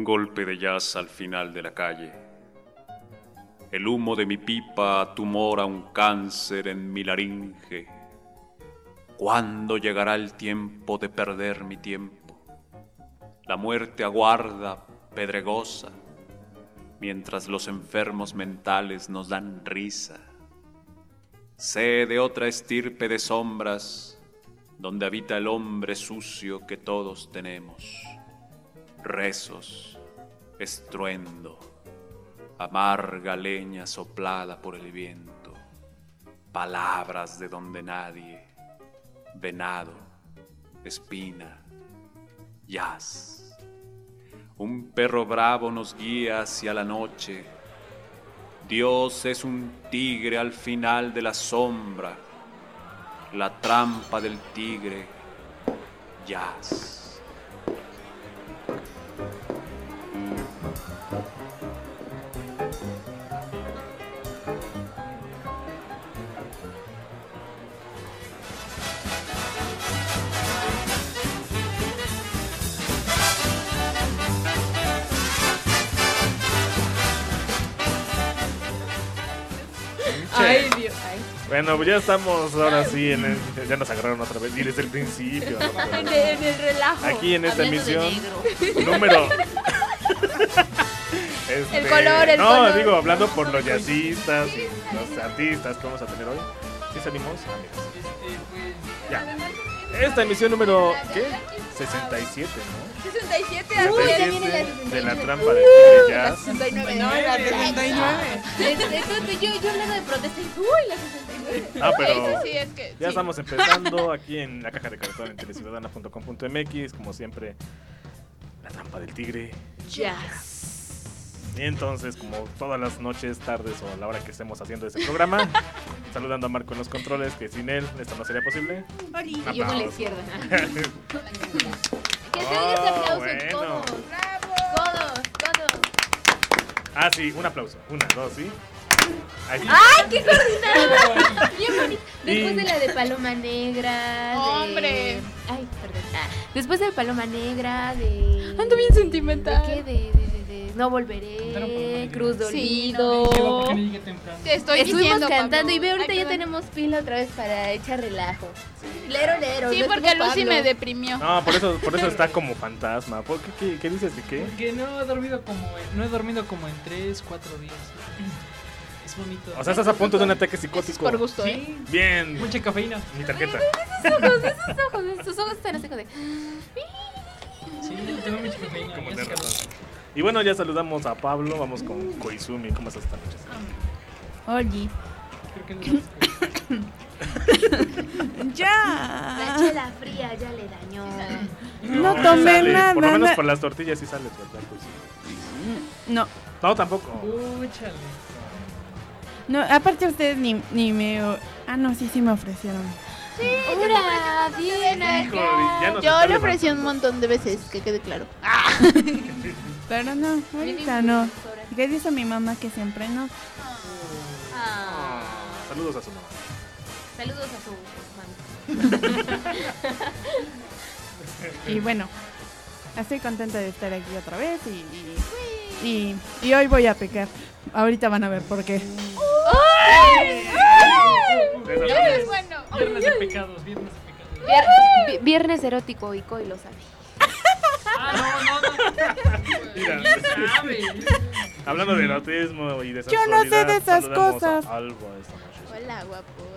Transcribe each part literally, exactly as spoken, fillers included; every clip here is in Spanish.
golpe de jazz al final de la calle. El humo de mi pipa tumora un cáncer en mi laringe. ¿Cuándo llegará el tiempo de perder mi tiempo? La muerte aguarda, pedregosa, mientras los enfermos mentales nos dan risa. Sé de otra estirpe de sombras, donde habita el hombre sucio que todos tenemos. Rezos, estruendo, amarga leña soplada por el viento, palabras de donde nadie, venado, espina, jazz. Un perro bravo nos guía hacia la noche. Dios es un tigre al final de la sombra, la trampa del tigre, jazz. Ay, Dios. Ay. Bueno, pues ya estamos ahora sí, en el, ya nos agarraron otra vez, y desde el principio. ¿No? Pero, En, el, en el relajo. aquí en esta Hablando de emisión, negro. número... Este, El color, el no, color. digo, hablando por los jazzistas y los artistas que vamos a tener hoy. ¿Sí salimos? Amigos. Ya. Esta emisión número, ¿qué? sesenta y siete, ¿no? sesenta y siete, sesenta y ya siete viene la sesenta y de la siete. trampa de Tigre La Jazz. sesenta y nueve. No, la sesenta y nueve. Entonces yo, yo hablando de protesta y uy, la sesenta y nueve. Ah, pero Eso sí es que ya sí. estamos empezando aquí en la caja de cartón en teleciudadana punto com punto m x, como siempre, la trampa del tigre. Jazz. Y entonces, como todas las noches, tardes o a la hora que estemos haciendo este programa, saludando a Marco en los controles, que sin él esto no sería posible. Un Y yo con la aplauso. izquierda. Que se oiga ese Oh, aplauso, bueno. todos. Todos, todos. Ah, sí, un aplauso. Una, dos, sí. Ahí sí. ¡Ay, qué coordinada! Bien bonito. Después Y- de la de Paloma Negra. de- ¡Hombre! Ay, perdón. Ah, después de Paloma Negra, de. Ando bien sentimental. ¿De qué? De, de, de, de No Volveré, Cruz de Sí, Olvido. Te estoy Estuvimos diciendo, cantando Pablo. y ve, ahorita Ay, ya perdón. tenemos pila otra vez para echar relajo. Lero, lero. Sí, no porque estuvo Lucy Pablo. me deprimió. No, por eso, por eso está como fantasma. ¿Por qué, qué, qué dices de qué? Porque no he dormido como en, no he dormido como en tres, cuatro días. Es bonito. O sea, estás a punto de un ataque Es psicótico. por gusto, ¿eh? Sí, Bien. mucha cafeína. Mi tarjeta. Sus ojos, esos ojos, sus ojos están así como de. Sí, tengo mucha cafeína. Como ya de se acabó. razón. Y bueno, ya saludamos a Pablo. Vamos con Koizumi. ¿Cómo estás esta noche? Oye. Creo que no La Ya. chela fría ya le dañó. No sí tomé sale. nada. Por lo menos na- por las tortillas sí sales, ¿verdad? Koizumi? No, No, tampoco. Úchale. no, aparte ustedes ni, ni me... Ah, no, sí, sí me ofrecieron. Ahora, Diana. Hijo, ya nos Yo está le ofrecí un levantando. montón de veces, que quede claro. Pero no, ahorita no. ¿Qué dice mi mamá que siempre no? Ah, Saludos a su mamá. saludos a su mami. Y bueno, estoy contenta de estar aquí otra vez y, y, y, y hoy voy a pecar. Ahorita van a ver por qué. Eres bueno. Viernes de pecados, viernes de pecados. Vier- vi- viernes erótico y Coy lo sabe. Ah, no, no, no. Mira, Sabe. hablando de erotismo y de Yo no sé de sensualidad, esas saludamos cosas. a Alba esta noche. Hola, guapos.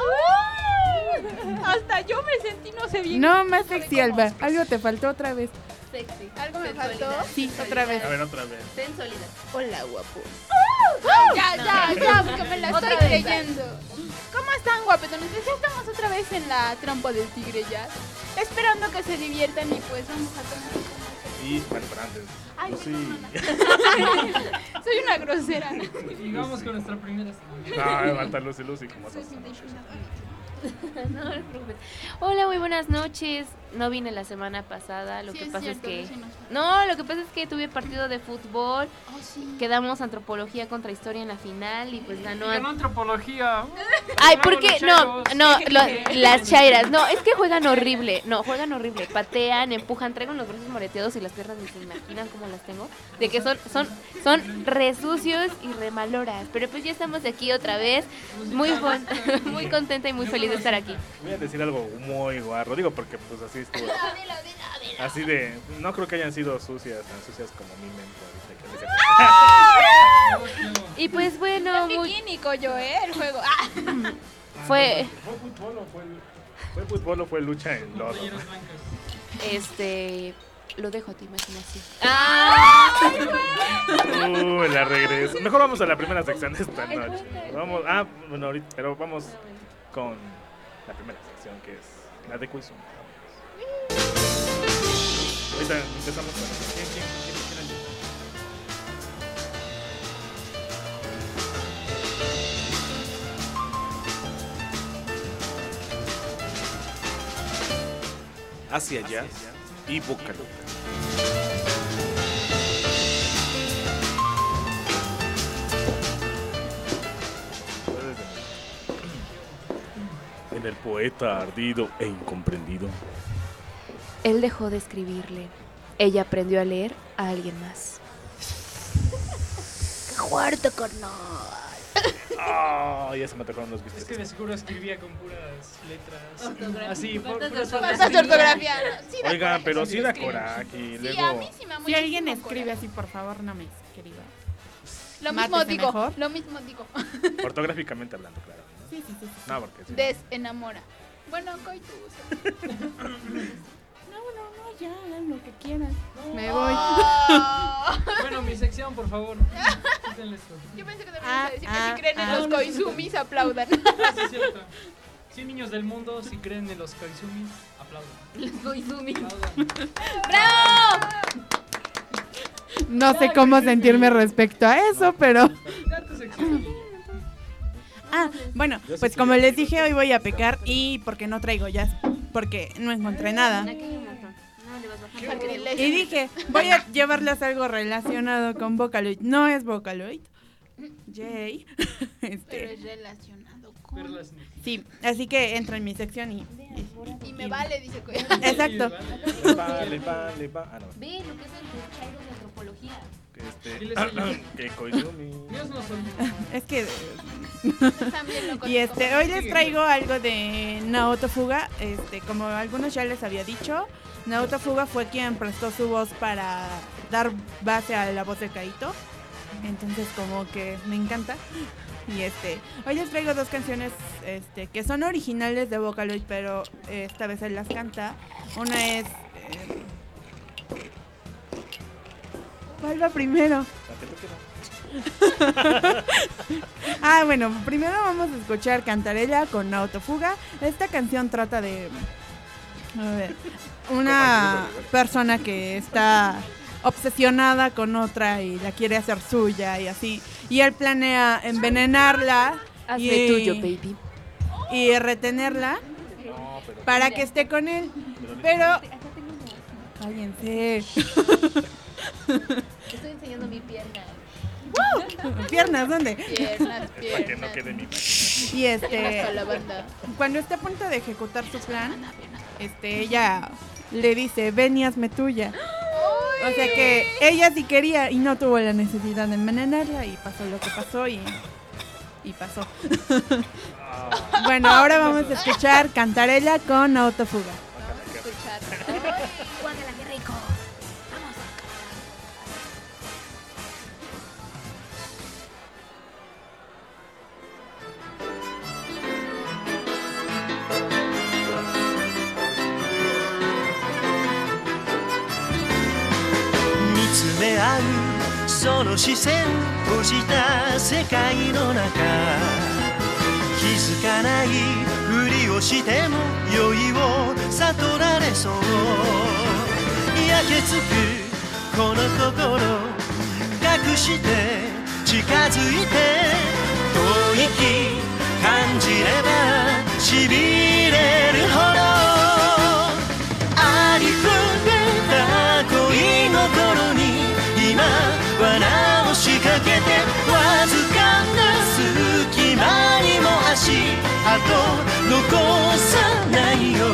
Hasta yo me sentí, no sé bien. No, más sexy, Alba. Algo te faltó otra vez. Sexy. ¿Algo me Sensualidad. faltó? Sí, otra vez. A ver, otra vez. Sensualidad. Hola, guapos. Ya, ya, ya, porque me la Otra estoy vez, creyendo. ¿Cómo están, guapetones? Ya estamos otra vez en la trampa del tigre ya. Esperando que se diviertan y pues vamos a tomar. Y, bueno, pero antes. Ay, Pues sí. Soy una grosera. Y vamos con nuestra primera semana. No, levanta Lucy, Lucy, ¿cómo estás? No, no te preocupes. Hola, muy buenas noches. No vine la semana pasada. Lo Sí, que es pasa cierto, es que. sí nos falta. No, lo que pasa es que tuve partido de fútbol. Oh, sí. Quedamos antropología contra historia en la final y pues ganó. Ganó antropología. Ay, ¿por qué? No, no, lo- las chairas. No, es que juegan horrible. No, juegan horrible. Patean, empujan, traigo los brazos moreteados y las piernas ni se imaginan cómo las tengo. De que son, son, son re sucios y re maloras. Pero pues ya estamos aquí otra vez. Muy, bon- muy contenta y muy feliz de estar aquí. Voy a decir algo muy guarro, digo porque pues así estuvo. Así de, no creo que hayan sido sucias, tan sucias como mi mente ahorita que les Y pues bueno, muy, Bikínico yo, ¿eh? El juego. Ah. fue, ¿Fue fútbol o fue, fue fútbol o fue lucha en lodo? Playeras blancas. este, lo dejo a tu imaginación. Uh, la regreso. Mejor vamos a la primera sección de esta noche. Vamos, ah, bueno, ahorita, pero vamos con la primera sección que es la de quiz. Ahorita empezamos con ¿Quién, quién, quién, quién empieza? Hacia allá y Boca. En el poeta ardido e incomprendido. Él dejó de escribirle. Ella aprendió a leer a alguien más. ¡Qué fuerte, carnal! Ah, ya se me tocaron los Es que bistecs. de seguro escribía con puras letras. Ortografía. Así, por, Faltas de puras ortografía. Faltas de ortografía. No, sí da Oigan, coraje. pero sí da escribe. coraje. Y Sí, a luego, mí sí me da Si alguien muchísimo escribe coraje. así, por favor, no me escriba. Lo mismo Mátese digo, mejor. lo mismo digo. ortográficamente hablando, claro. ¿no? Sí, sí, sí. sí. No, porque sí. Desenamora. Bueno, coitus. No, no, no, ya, hagan lo que quieran. Me voy. Oh. Bueno, mi sección, por favor. Quítenle esto. Yo pensé que también Ah, ibas a decir ah, que si creen en ah. los koizumis, aplaudan. Ah, sí, es cierto. cien niños del mundo, si creen en los Koizumis, aplaudan. Los Koizumi. Aplaudan. ¡Bravo! No sé cómo sentirme respecto a eso, pero... Da tu sección, niño. Ah, bueno, Yo sí pues estoy como aquí, les dije, yo hoy sí voy a estoy pecar aquí. y porque no traigo jazz, porque no encontré nada. Aquí hay un montón. No, le vas bajando. Sacrilegio. Y dije, voy a llevarles algo relacionado con Vocaloid. No es Vocaloid. Jay. Pero Este, es relacionado con. Verlas. sí, así que entra en mi sección y... Y me vale, dice Coy. Exacto. Le va, le va, le va. Ah, no. Ve lo que es el chairo de antropología. Este, Diles ellos. que Koizumi. Dios nos olvide. Es que... También lo Y conozco. este, hoy les traigo algo de Naoto Fuga. Este, como algunos ya les había dicho, Naoto Fuga fue quien prestó su voz para dar base a la voz de Kaito. Entonces como que me encanta. Y este, hoy les traigo dos canciones este, que son originales de Vocaloid, pero eh, esta vez él las canta. Una es... eh, ¿cuál va primero? La que tú quieras. Ah, bueno, primero vamos a escuchar Cantarella con Naoto Fuga. Esta canción trata de... A ver, una persona que está obsesionada con otra y la quiere hacer suya y así. Y él planea envenenarla Hazme y, tuyo, baby. y retenerla No, pero. para que esté con él. Pero... Cállense. Estoy enseñando mi pierna. Piernas, ¿dónde? Piernas, Es para que no piernas. quede mi imaginación. Y este... Hasta la banda. Cuando está a punto de ejecutar su plan, este, ella le dice, ven y hazme tuya. O sea que ella sí quería y no tuvo la necesidad de envenenarla y pasó lo que pasó y, y pasó. Ah, Bueno, ahora vamos a escuchar Cantarella con Naoto Fuga. Vamos a escuchar. Guácala, qué rico. Vamos. つめ合うその視線閉じた世界の中気づかないふりをしても酔いを悟られそう焼けつくこの心隠して近づいて遠い息感じればしびれるほどありふれた恋の頃に今罠を仕掛けてわずかな隙間にも足足跡残さないよ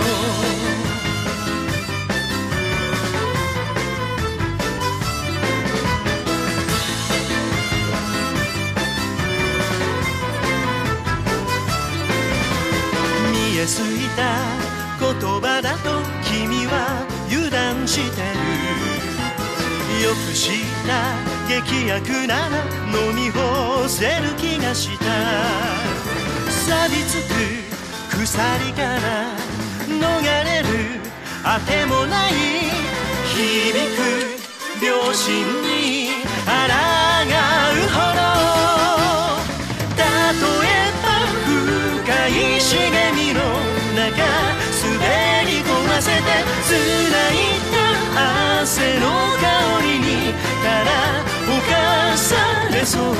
見えすぎた言葉だと君は油断してるよく知った劇薬なら飲み干せる気がした錆びつく鎖から逃れるあてもない響く両親に抗うほど例えば深い茂みの中滑り込ませて繋いだ汗の香りにただ侵されそう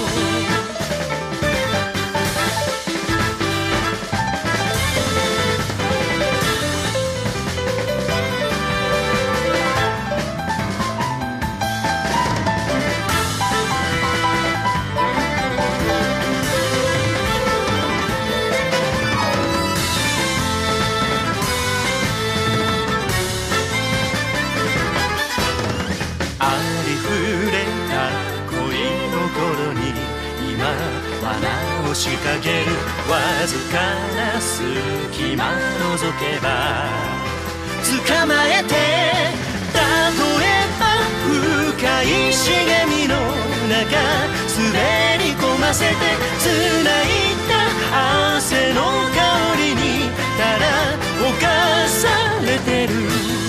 仕掛けるわずかな隙間覗けば捕まえて例えば深い茂みの中滑り込ませて繋いだ汗の香りにただ侵されてる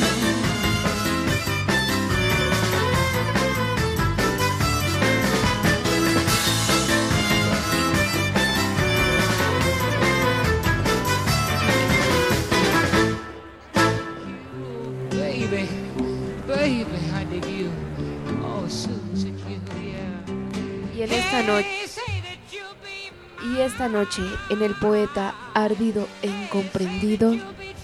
Y en esta noche, y esta noche en el poeta ardido e incomprendido.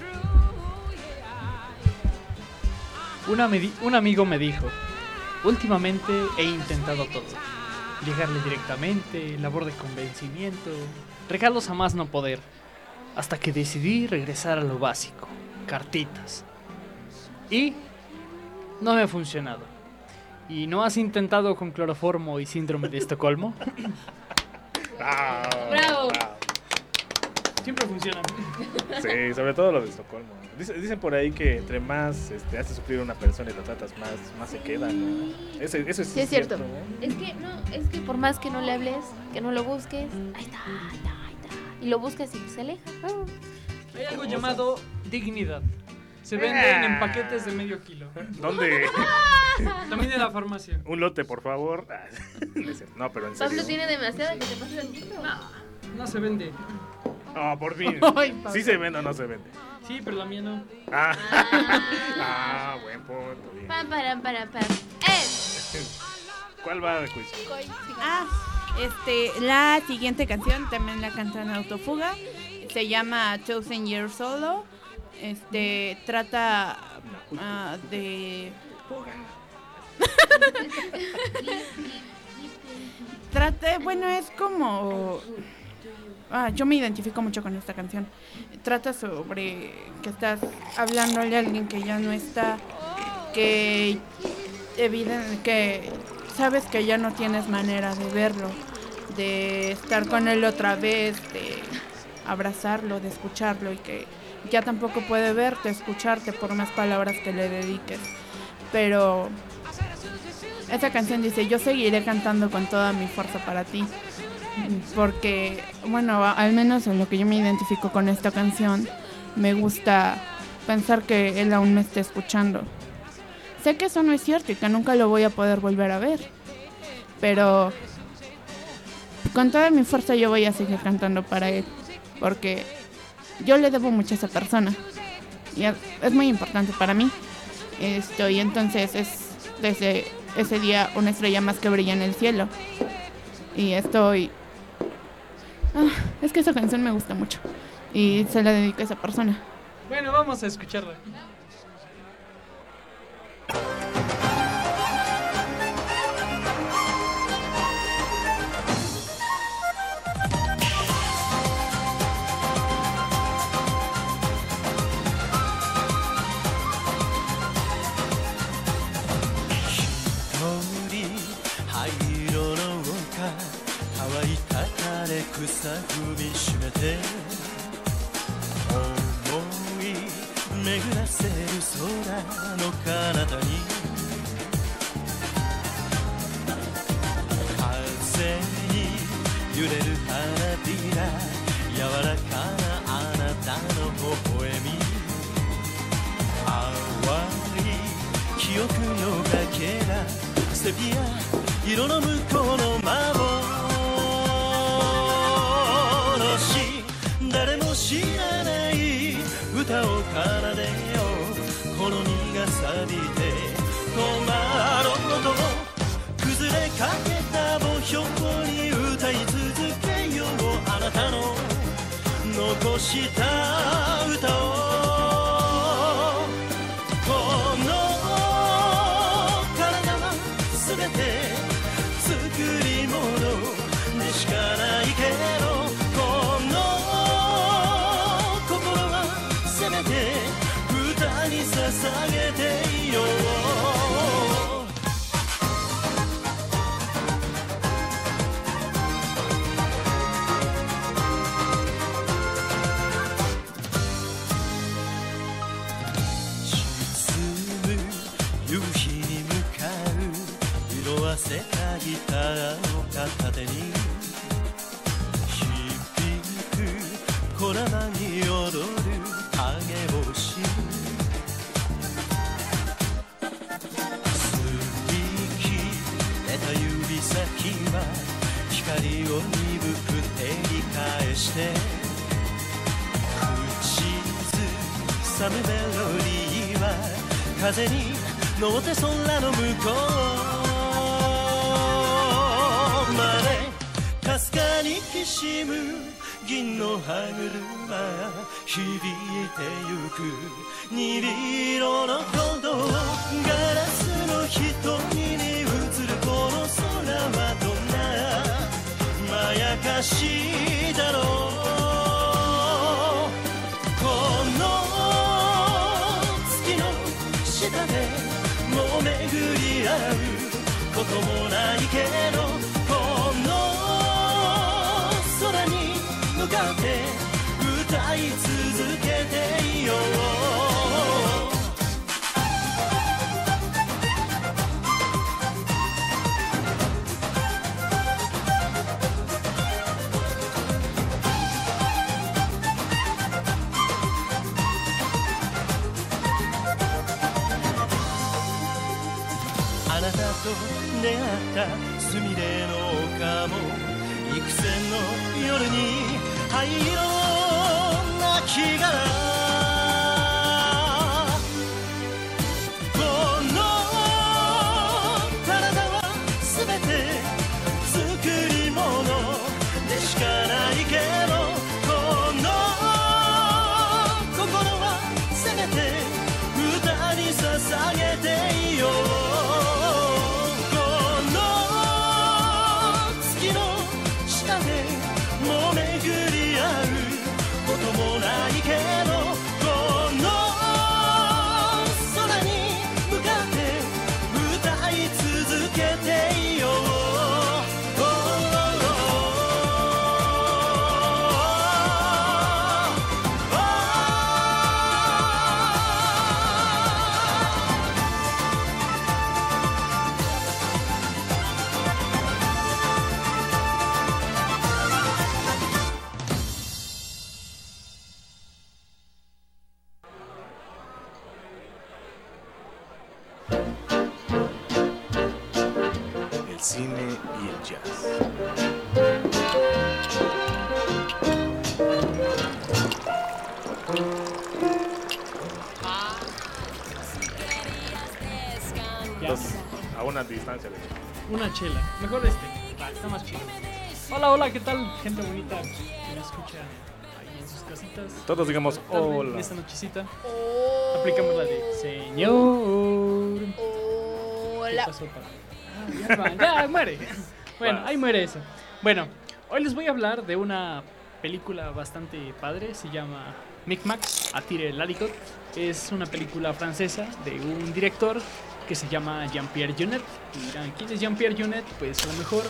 Una me di- un amigo me dijo, últimamente he intentado todo. Llegarle directamente, labor de convencimiento, regalos a más no poder, hasta que decidí regresar a lo básico, cartitas. Y no me ha funcionado. ¿Y no has intentado con cloroformo y síndrome de Estocolmo? Bravo, Bravo. bravo. Siempre funciona. Sí, sobre todo lo de Estocolmo. Dice- Dicen por ahí que entre más este, hace sufrir a una persona y la tratas más, más se queda, ¿no? Ese, eso Sí, es cierto. ¿no? Es que no, es que por más que no le hables, que no lo busques, ahí está, ahí está, ahí está. Y lo buscas y se aleja. Ah. Hay algo llamado dignidad. Se venden en paquetes de medio kilo. ¿Dónde? También en la farmacia. Un lote, por favor. No, pero en serio. Pablo tiene demasiado que te pasa el litro. No se vende. No, por fin. Ay, Pablo. ¿Sí se vende o no se vende? Sí, pero la mía no. Ah, Ah. ah buen punto. Bien. Pam, param, param, pam. ¡Eh! ¿Cuál va de quiz? Ah, este, la siguiente canción también la cantan Autofuga. Se llama Thousand Years Solo. Este, trata ah, de... Trata, bueno, es como... Ah, yo me identifico mucho con esta canción. Trata sobre que estás hablándole a alguien que ya no está, que evidente, que sabes que ya no tienes manera de verlo, de estar con él otra vez, de abrazarlo, de escucharlo y que ya tampoco puede verte, escucharte por más palabras que le dediques. Pero esa canción dice, yo seguiré cantando con toda mi fuerza para ti. Porque, bueno, al menos en lo que yo me identifico con esta canción, me gusta pensar que él aún me está escuchando. Sé que eso no es cierto y que nunca lo voy a poder volver a ver. Pero con toda mi fuerza yo voy a seguir cantando para él. Porque yo le debo mucho a esa persona. Y es, es muy importante para mí. Esto, y entonces es desde ese día una estrella más que brilla en el cielo. Y estoy... Ah, es que esa canción me gusta mucho. Y se la dedico a esa persona. Bueno, vamos a escucharla. で草踏みしめて思い巡らせる空の彼方に風に揺れる花びら柔らかなあなたの微笑み淡い記憶のかけらセピア色の向こうの幻誰も知らない歌を奏でよう好みが錆びて止まろうと崩れかけた墓標に歌い続けようあなたの残した歌をこの体は全て作り物でしかないけどこの心はせめて歌に捧げていようせたギターを片手に響くこだまに踊る影星すり切れた指先は光を鈍く照り返して口ずさむメロディーは風に乗って空の向こうかすかにきしむ銀の歯車響いてゆく虹色の鼓動ガラスの瞳に映るこの空はどんなまやかしだろうこの月の下でもう巡り合うこともないけど空に向かって歌い続けていようあなたと出会ったすみれの丘も幾千の夜に灰色な木がこの体は全て作り物でしかないけどこの心はせめて歌に捧げていようもう巡り合うこともないけどこの空に向かって歌い続けていよう cine y el jazz. Entonces, a una distancia de hecho. Una chela. Mejor este. Va, está más chido. Hola, hola, ¿qué tal? Gente bonita que me escucha ahí en sus casitas. Todos digamos hola. En esta nochecita. Oh. Aplicamos la de señor. Hola. ¿Qué pasó, papá? Ah, ya, va, ya muere. Bueno, ahí muere eso. Bueno, hoy les voy a hablar de una película bastante padre. Se llama Micmacs, Attire l'Haricot. Es una película francesa de un director que se llama Jean-Pierre Jeunet. Y dirán, ¿quién es Jean-Pierre Jeunet? Pues a lo mejor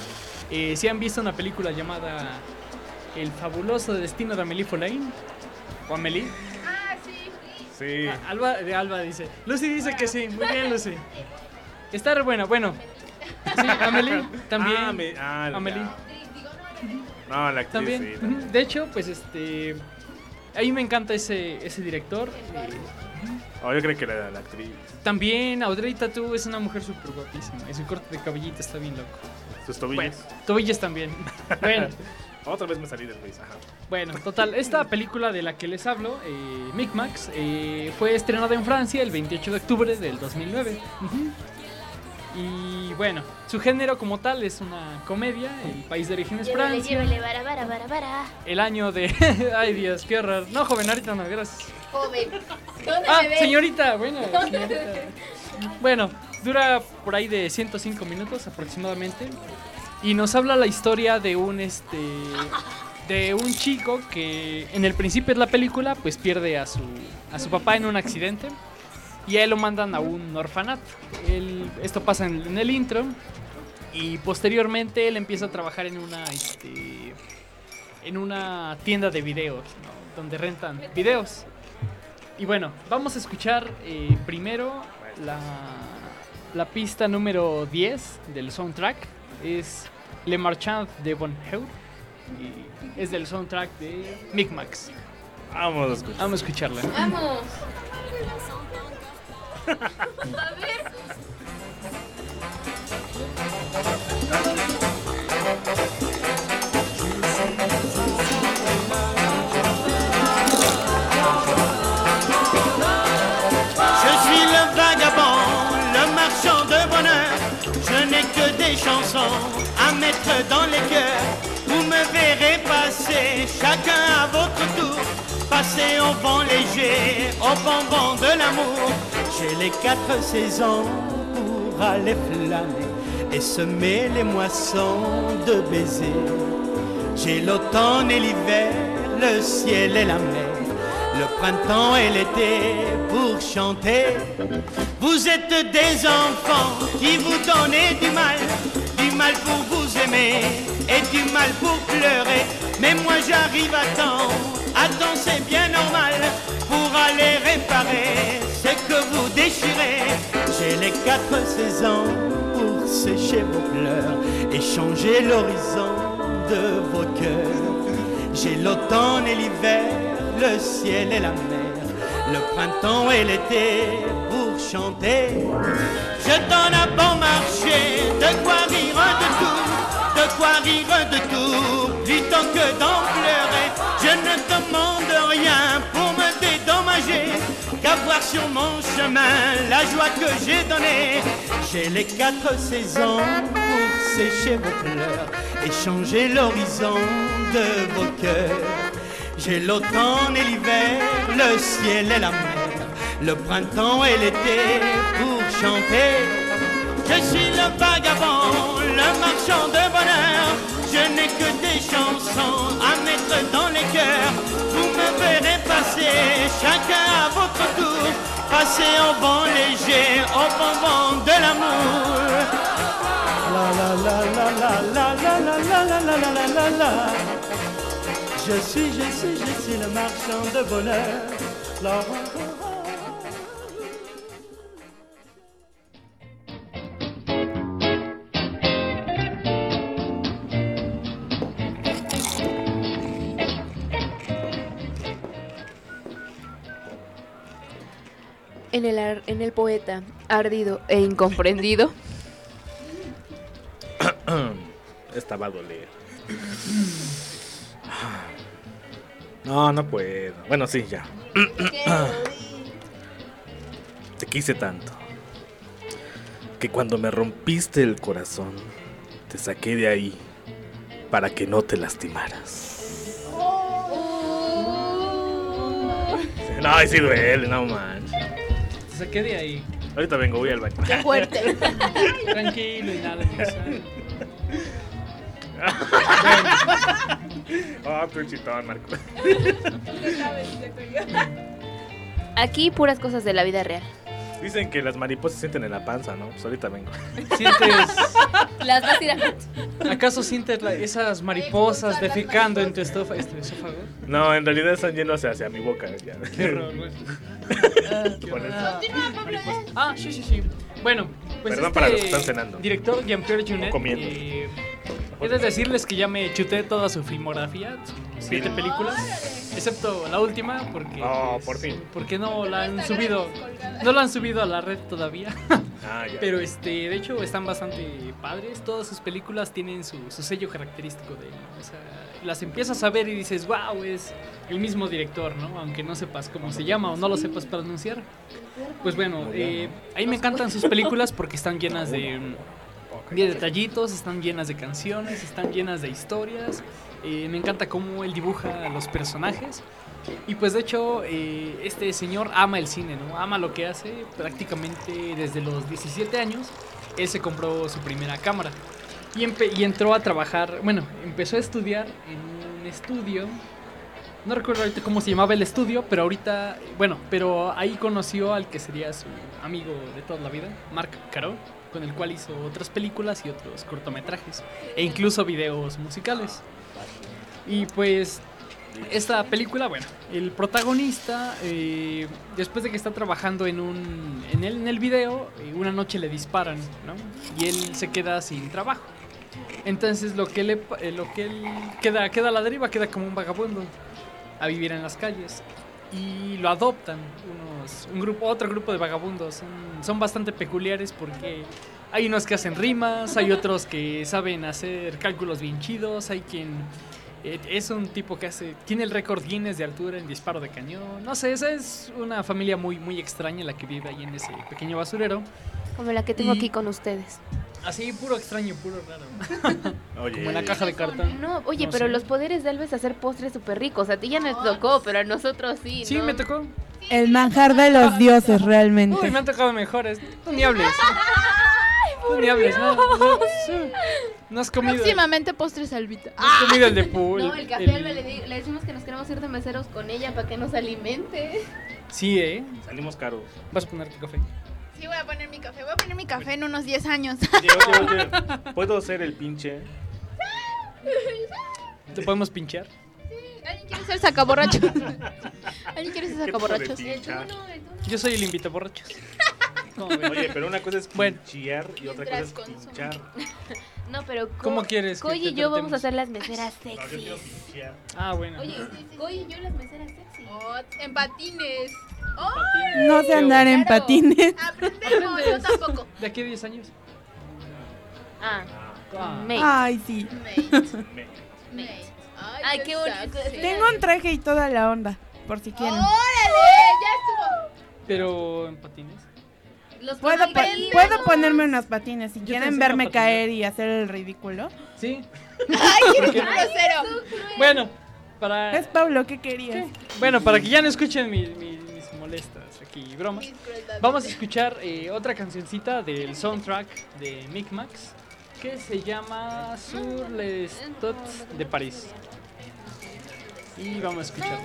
Eh, si han visto una película llamada El fabuloso destino de Amélie Poulain, o Amélie. Ah, sí. Sí. Ah, Alba, de Alba dice. Lucy dice que sí, muy bien, Lucy. Está re buena, bueno. Sí, Amélie también. Ah, me, ah, Amélie. ya. No, la actriz También. sí, la- Ujú. De hecho, pues este. A mí me encanta ese, ese director. eh, Oh, yo creo que era la actriz. También Audrey Tautou es una mujer súper guapísima. Y su corte de cabellito está bien loco. Sus Bueno, tobillos. tobillos también. Bueno, Otra vez me salí del país. Ajá. bueno, total. Esta película de la que les hablo, eh, Micmacs, eh, fue estrenada en Francia el veintiocho de octubre del dos mil nueve. Ujú. Y bueno, su género como tal es una comedia. El país de origen es Llévele, Francia. llévele, bara, bara, bara, bara. El año de... Ay, Dios, qué horror. No, joven, ahorita no, gracias. Joven. ¿Dónde Ah, me ves? señorita, bueno, señorita. Bueno, dura por ahí de ciento cinco minutos aproximadamente. Y nos habla la historia de un este de un chico que en el principio de la película pues pierde a su a su papá en un accidente y a él lo mandan a un orfanato. Él, esto pasa en, en el intro y posteriormente él empieza a trabajar en una este en una tienda de videos, ¿no? Donde rentan videos. Y bueno, vamos a escuchar eh, primero la, la pista número diez del soundtrack. Es Le Marchand de Bonheur. Y es del soundtrack de Micmacs. Vamos a escuchar. Vamos a escucharla. Vamos. A ver. Je suis le vagabond, le marchand de bonheur. Je n'ai que des chansons à mettre dans les cœurs. Vous me verrez passer, chacun à votre tour. Passer au vent léger, au bonbon de l'amour. J'ai les quatre saisons pour aller flâner et semer les moissons de baisers. J'ai l'automne et l'hiver, le ciel et la mer. Le printemps et l'été pour chanter. Vous êtes des enfants qui vous donnez du mal, du mal pour vous aimer et du mal pour pleurer. Mais moi j'arrive à temps, à temps c'est bien normal, pour aller réparer ce que vous déchirez. J'ai les quatre saisons pour sécher vos pleurs et changer l'horizon de vos cœurs. J'ai l'automne et l'hiver, le ciel et la mer, le printemps et l'été pour chanter. Je donne à bon marché de quoi rire de tout, de quoi rire de tout, plutôt que d'en pleurer. Je ne demande rien pour me dédommager, qu'à voir sur mon chemin la joie que j'ai donnée. J'ai les quatre saisons pour sécher vos pleurs et changer l'horizon de vos cœurs. J'ai l'automne et l'hiver, le ciel et la mer, le printemps et l'été pour chanter. Je suis le vagabond, le marchand de bonheur. Je n'ai que des chansons à mettre dans les cœurs. Vous me verrez passer, chacun à votre tour. Passer au vent léger, au bonbon de l'amour. La la la la la la la la la la la la la la. Je suis, je suis, je suis le marchand de bonheur. La, En el, ar- en el poeta, ardido e incomprendido. Esta va a doler. No, no puedo. Bueno, sí, ya. Te quise tanto que cuando me rompiste el corazón, te saqué de ahí para que no te lastimaras. No, ay, sí duele, no manches. Te saqué de ahí. Ahorita vengo, voy al baño. Qué fuerte. Tranquilo y nada, necesario. Oh, tu chitón, Marco. Aquí puras cosas de la vida real. Dicen que las mariposas se sienten en la panza, ¿no? Pues ahorita vengo. ¿Sientes, Las vas a ir a... ¿Acaso sientes la- esas mariposas defecando en tu estofa- este esófago? No, en realidad están yéndose hacia mi boca. Ya. Qué horror, güey. Ah, qué Por horror. eso. Continúa, Pablo. Ah, sí, sí, sí. Bueno, pues Perdón este para los que están cenando. director Jean-Pierre Jeunet, O comiendo. eh, he de decirles que ya me chuté toda su filmografía, sus siete películas, excepto la última, porque Oh, pues, por fin. porque no la han subido, no la han subido a la red todavía. Ah, ya. Pero este, de hecho están bastante padres. Todas sus películas tienen su, su sello característico de él, ¿no? O sea, las empiezas a ver y dices, wow, es el mismo director, ¿no? Aunque no sepas cómo se llama o no lo sepas pronunciar. Pues bueno, eh, a mí me encantan sus películas porque están llenas de, de detallitos, están llenas de canciones, están llenas de historias. Eh, me encanta cómo él dibuja a los personajes. Y pues de hecho, eh, este señor ama el cine, ¿no? Ama lo que hace. Prácticamente desde los diecisiete años, él se compró su primera cámara. Y, empe- y entró a trabajar, bueno, empezó a estudiar en un estudio. No recuerdo ahorita cómo se llamaba el estudio, pero ahorita, bueno, pero ahí conoció al que sería su amigo de toda la vida, Marc Caro, con el cual hizo otras películas y otros cortometrajes, e incluso videos musicales. Y pues esta película, bueno, el protagonista, eh, después de que está trabajando en un en el, en el video, eh, una noche le disparan, ¿no? Y él se queda sin trabajo. Entonces lo que, le, pa- eh, lo que él queda, queda a la deriva, queda como un vagabundo a vivir en las calles. Y lo adoptan unos, un grupo, otro grupo de vagabundos. Son, son bastante peculiares porque hay unos que hacen rimas, hay otros que saben hacer cálculos bien chidos, hay quien eh, es un tipo que hace tiene el récord Guinness de altura en disparo de cañón. No sé, esa es una familia muy, muy extraña la que vive ahí en ese pequeño basurero. Como la que tengo Y- aquí con ustedes. Así, puro extraño, puro raro. Oye, Como en la caja de cartón. No, oye, No pero sé. los poderes de él es hacer postres súper ricos. A ti ya no te tocó, pero a nosotros sí, Sí, ¿no? me tocó. El manjar de los dioses, realmente. Uy, me han tocado mejores. Tú ni hables. Tú ni hables, no, no, sí. No has comido. Próximamente postres Albita. No has comido el de pool. No, el café Alba le, di- le decimos que nos queremos ir de meseros con ella para que nos alimente. Sí, eh. salimos caros. Vas a poner tu café. Sí, voy a poner mi café. Voy a poner mi café en unos diez años. Oye, oye, oye, ¿puedo ser el pinche? ¿Te podemos pinchar? ¿Alguien quiere ser sacaborrachos? ¿Alguien quiere ser ¿Qué tipo de sacaborrachos? pinchar? Yo soy el invita borrachos. ¿Cómo ven? Oye, pero una cosa es Bueno. pinchear y otra cosa es Mientras consume. pinchar. No, pero Co- ¿Cómo quieres que Coy te y yo vamos a tratemos? hacer las meseras No, yo quiero sexys. pinchear. Ah, bueno. Oye, Coy y yo las meseras sexy. Oh, en patines. Patines. No sé andar en Claro. patines. Aprendemos, yo tampoco. ¿De aquí a diez años? Ah, Ah. mate. Ay, sí. Mate. Me- Mate. Ay, qué bonito. sexy. Tengo un traje y toda la onda, por si quieren. ¡Órale! Ya estuvo. Pero en patines. Los Puedo, con po- pelos. puedo ponerme unos patines si te quieren enseño verme a patinar. caer y hacer el ridículo. Sí. ¡Ay, eres un grosero! Bueno, para Es Pablo, ¿qué querías? bueno, para que ya no escuchen mi- mi- mis molestas aquí bromas. Mis crueldades. Vamos a escuchar eh, otra cancioncita del soundtrack de Micmacs que se llama Sur les Tots de París. Y vamos a escucharlo.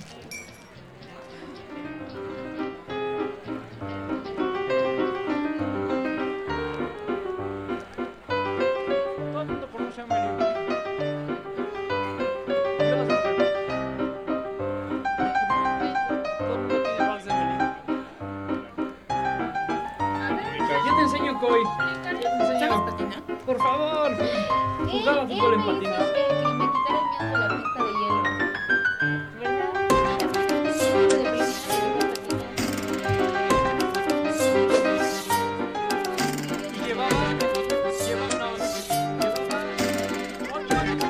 Todo el mundo conoce a Mario. Yo no sé. Todo el mundo tiene vals de Belinda. Yo te enseño, Coy. Yo te enseño. ¿Sabes patinar? Por favor. Jugaba fútbol en patines. Que, que me quitara el miedo de la pista de hielo. Y llevaba, llevaba unos, llevaba ocho años.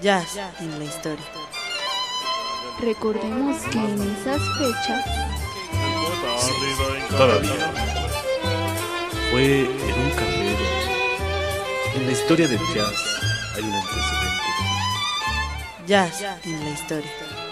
Jazz en la historia. Recordemos que en esas fechas Todavía. Fue en un café. En la historia del jazz hay un antecedente. Jazz en la historia.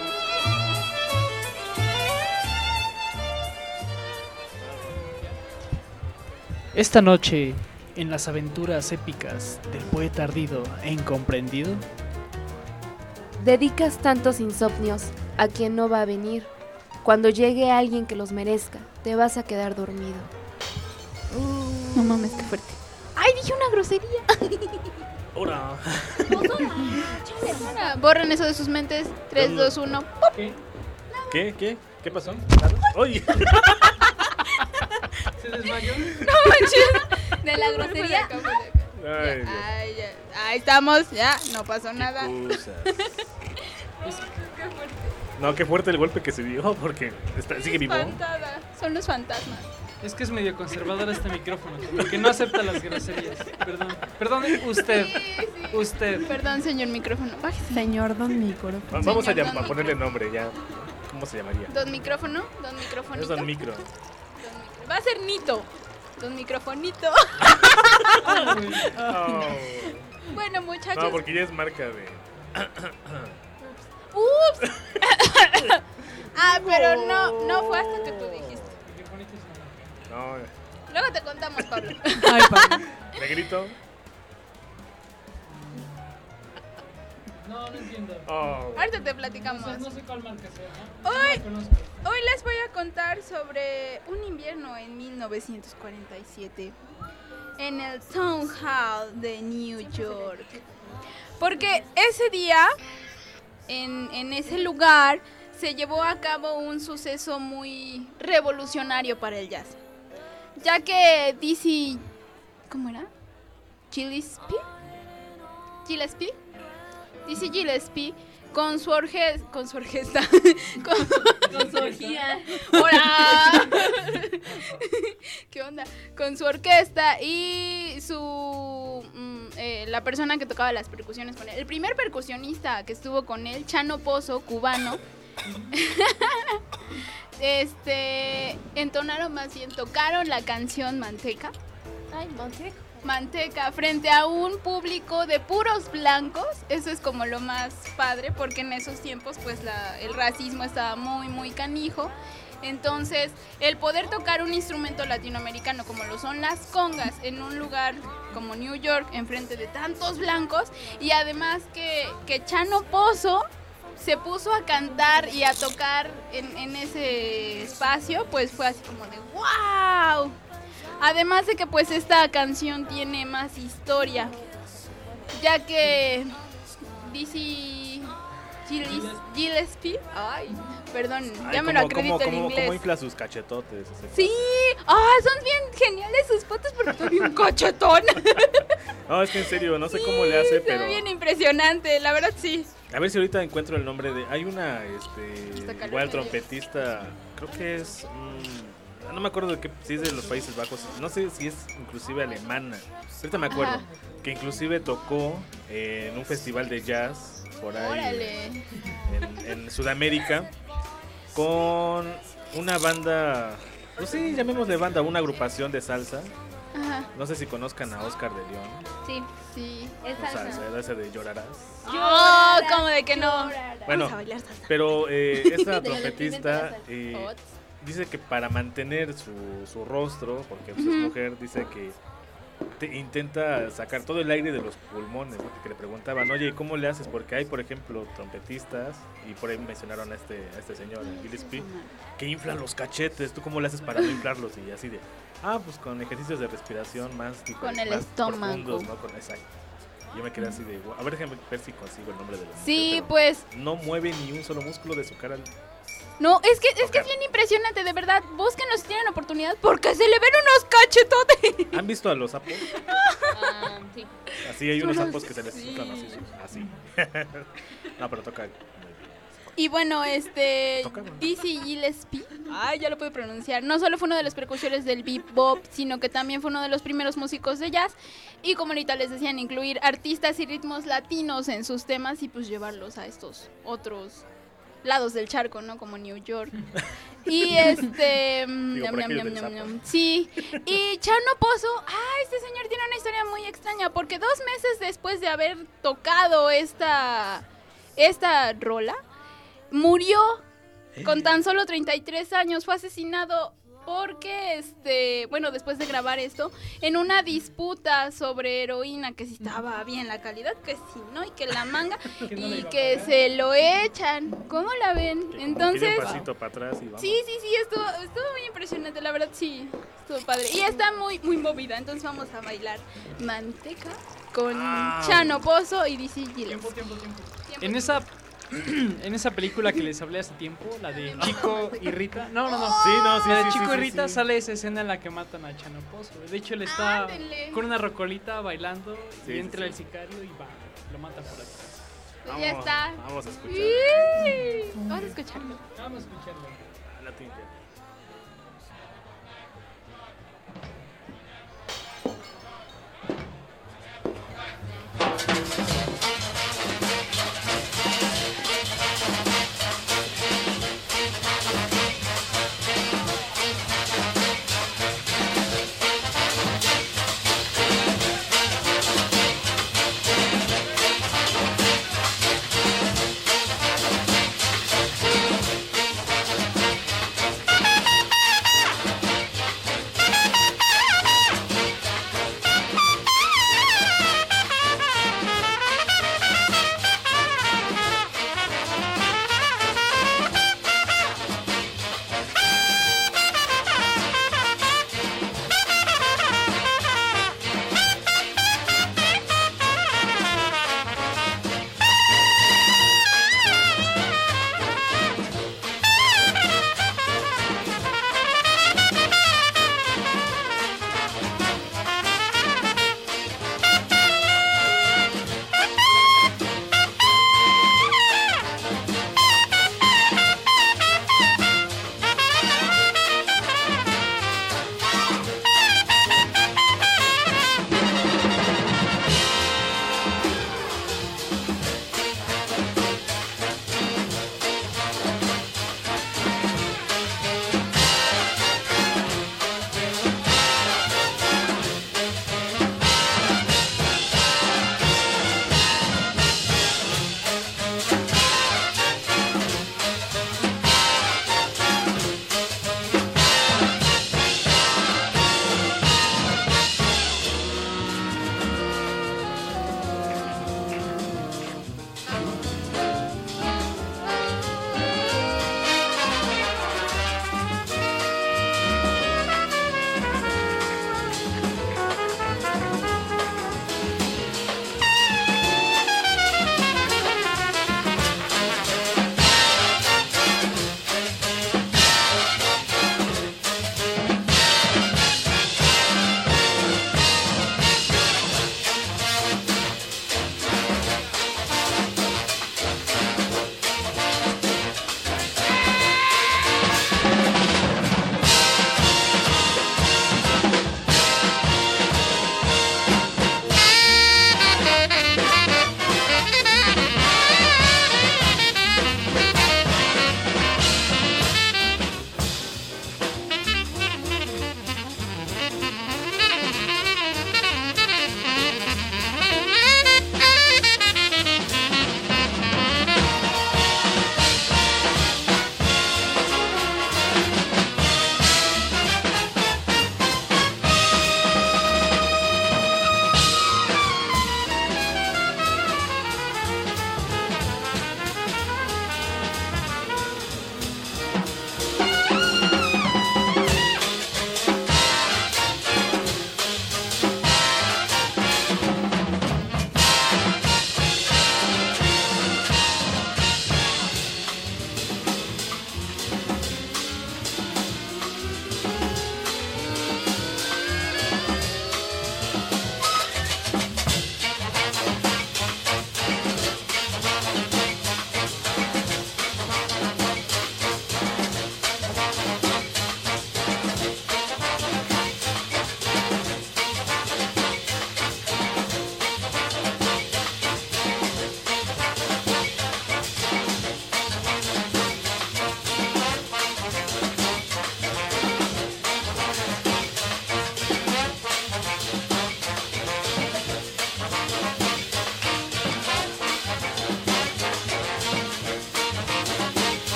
Esta noche, en las aventuras épicas del poeta ardido e incomprendido, dedicas tantos insomnios a quien no va a venir. Cuando llegue alguien que los merezca, te vas a quedar dormido. No mames, qué fuerte. ¡Ay, dije una grosería! Ahora. Ahora, borren eso de sus mentes. tres, dos, uno. ¿qué? ¿Qué? ¿Qué? ¿Qué pasó? ¡Oye! ¿Se desmayó? No manches. De la grosería. Ay, Dios. Ay, ya. Ahí estamos, ya, no pasó nada. Excusas. No, qué fuerte el golpe que se dio, porque está, sigue vivo. Espantada. Son los fantasmas. Es que es medio conservador este micrófono, porque no acepta las groserías. Perdón, perdón, usted, Sí, sí. usted. Perdón, señor micrófono. Bájese. Señor Don Micro. Va- Vamos a, Señor llam- Don a ponerle nombre ya. ¿Cómo se llamaría? Don micrófono, don microfonito. Es Don Micro. Don micro- Va a ser Nito. Don microfonito. Oh. Bueno, muchachos. No, porque ya es marca de. Ups. Ah, pero no, no fue hasta que tú dijiste. No, Luego te contamos, Pablo. Ay, Pablo. negrito. No, no entiendo. Oh. Ahorita te platicamos. No sé cuál marca sea. Hoy, No conozco. hoy les voy a contar sobre un invierno en mil novecientos cuarenta y siete en el Town Hall de New York. Porque ese día, en, en ese lugar, se llevó a cabo un suceso muy revolucionario para el jazz. Ya que D C... ¿Cómo era? Gillespie. Gillespie. D C Gillespie con su orquesta, con su orquesta, con, con su orgía. ¡Hola! ¿Qué onda? Con su orquesta y su mm, eh, la persona que tocaba las percusiones con él. El primer percusionista que estuvo con él, Chano Pozo, cubano. Este entonaron, más bien tocaron la canción Manteca. Ay, Manteca. Manteca frente a un público de puros blancos. Eso es como lo más padre, porque en esos tiempos pues la, el racismo estaba muy muy canijo. Entonces el poder tocar un instrumento latinoamericano como lo son las congas en un lugar como New York enfrente de tantos blancos, y además que, que Chano Pozo se puso a cantar y a tocar en, en ese espacio, pues fue así como de ¡wow! Además de que pues esta canción tiene más historia, ya que D C Gilles- Gillespie, ay, perdón, Ay, ya me lo cómo- acredito cómo- en cómo- inglés. cómo infla sus cachetotes. ese- Sí, ah, son bien geniales sus fotos porque estoy bien cachetón. No, es que en serio, no sé cómo le hace, Se pero. ve bien impresionante, la verdad sí. A ver si ahorita encuentro el nombre de. Hay una, este. Hasta calor Igual me dio. trompetista. Creo que es. mm, no me acuerdo de qué. Si es de los Países Bajos. No sé si es inclusive alemana. Ahorita me acuerdo. Ajá. Que inclusive tocó eh, en un festival de jazz. Por ahí. Órale. En, en Sudamérica. Con una banda. Pues sí, llamémosle banda. Una agrupación de salsa. Ajá, No sé si conozcan a Oscar de León. Sí, sí. es Con salsa. salsa, era ese de Llorarás. Oh, como de que no. Bueno, Vamos a bailar salsa. pero eh, esta De los trompetista pimientos eh, Ots. dice que para mantener su, su rostro, porque pues, es Ujú. mujer, dice que te- intenta sacar todo el aire de los pulmones, porque que le preguntaban, oye, ¿y cómo le haces? Porque hay, por ejemplo, trompetistas, y por ahí mencionaron a este, a este señor, a Gillespie, que infla los cachetes, ¿tú cómo le haces para no inflarlos? Y así de, ah, pues con ejercicios de respiración más, tipo, Con el más estómago. profundos, ¿no? Con, exacto. Yo me quedé así de, "Guau". A ver, déjame ver si consigo el nombre de la mujer, Sí, pero pues. no mueve ni un solo músculo de su cara. No, es que, es que Ok. es bien impresionante, de verdad. Búsquenos si tienen oportunidad, porque se le ven unos cachetotes. ¿Han visto a los sapos? Ah, sí. Así hay unos Son sapos que se les sí. inflan así. así. No, pero toca. Y bueno, este. Toca, bueno. D C Gillespie Ay, ya lo puedo pronunciar. No solo fue uno de los precursores del bebop, sino que también fue uno de los primeros músicos de jazz. Y como ahorita les decían, incluir artistas y ritmos latinos en sus temas y pues llevarlos a estos otros lados del charco, ¿no? Como New York. Y este... Digo, ñam, por ñam, aquello ñam, del ñam, sapo. ñam. Sí. Y Chano Pozo, ah, este señor tiene una historia muy extraña, porque dos meses después de haber tocado esta, esta rola, murió con tan solo treinta y tres años. Fue asesinado porque, este, bueno, después de grabar esto, en una disputa sobre heroína, que si estaba bien la calidad, que si no, y que la manga, y que se lo echan. ¿Cómo la ven? Que como Entonces... tire un pasito para atrás y vamos. Sí, sí, sí, estuvo, estuvo muy impresionante, la verdad sí, estuvo padre. Y está muy, muy movida, entonces vamos a bailar Manteca con Ah. Chano Pozo y D C Gillespie. Tiempo, tiempo, tiempo. Tiempo. En esa, en esa película que les hablé hace tiempo, la de Chico y Rita. No, no, no. Sí, no, sí, La de sí, Chico sí, y sí, Rita sí. sale esa escena en la que matan a Chano Pozo. De hecho, él está Ándele. con una rocolita bailando Sí, y sí, entra sí. el sicario y va, lo mata por atrás. Vamos, Ya está. Vamos a escuchar. Sí, vamos a escucharlo. Vamos a escucharlo. A la tinta. 「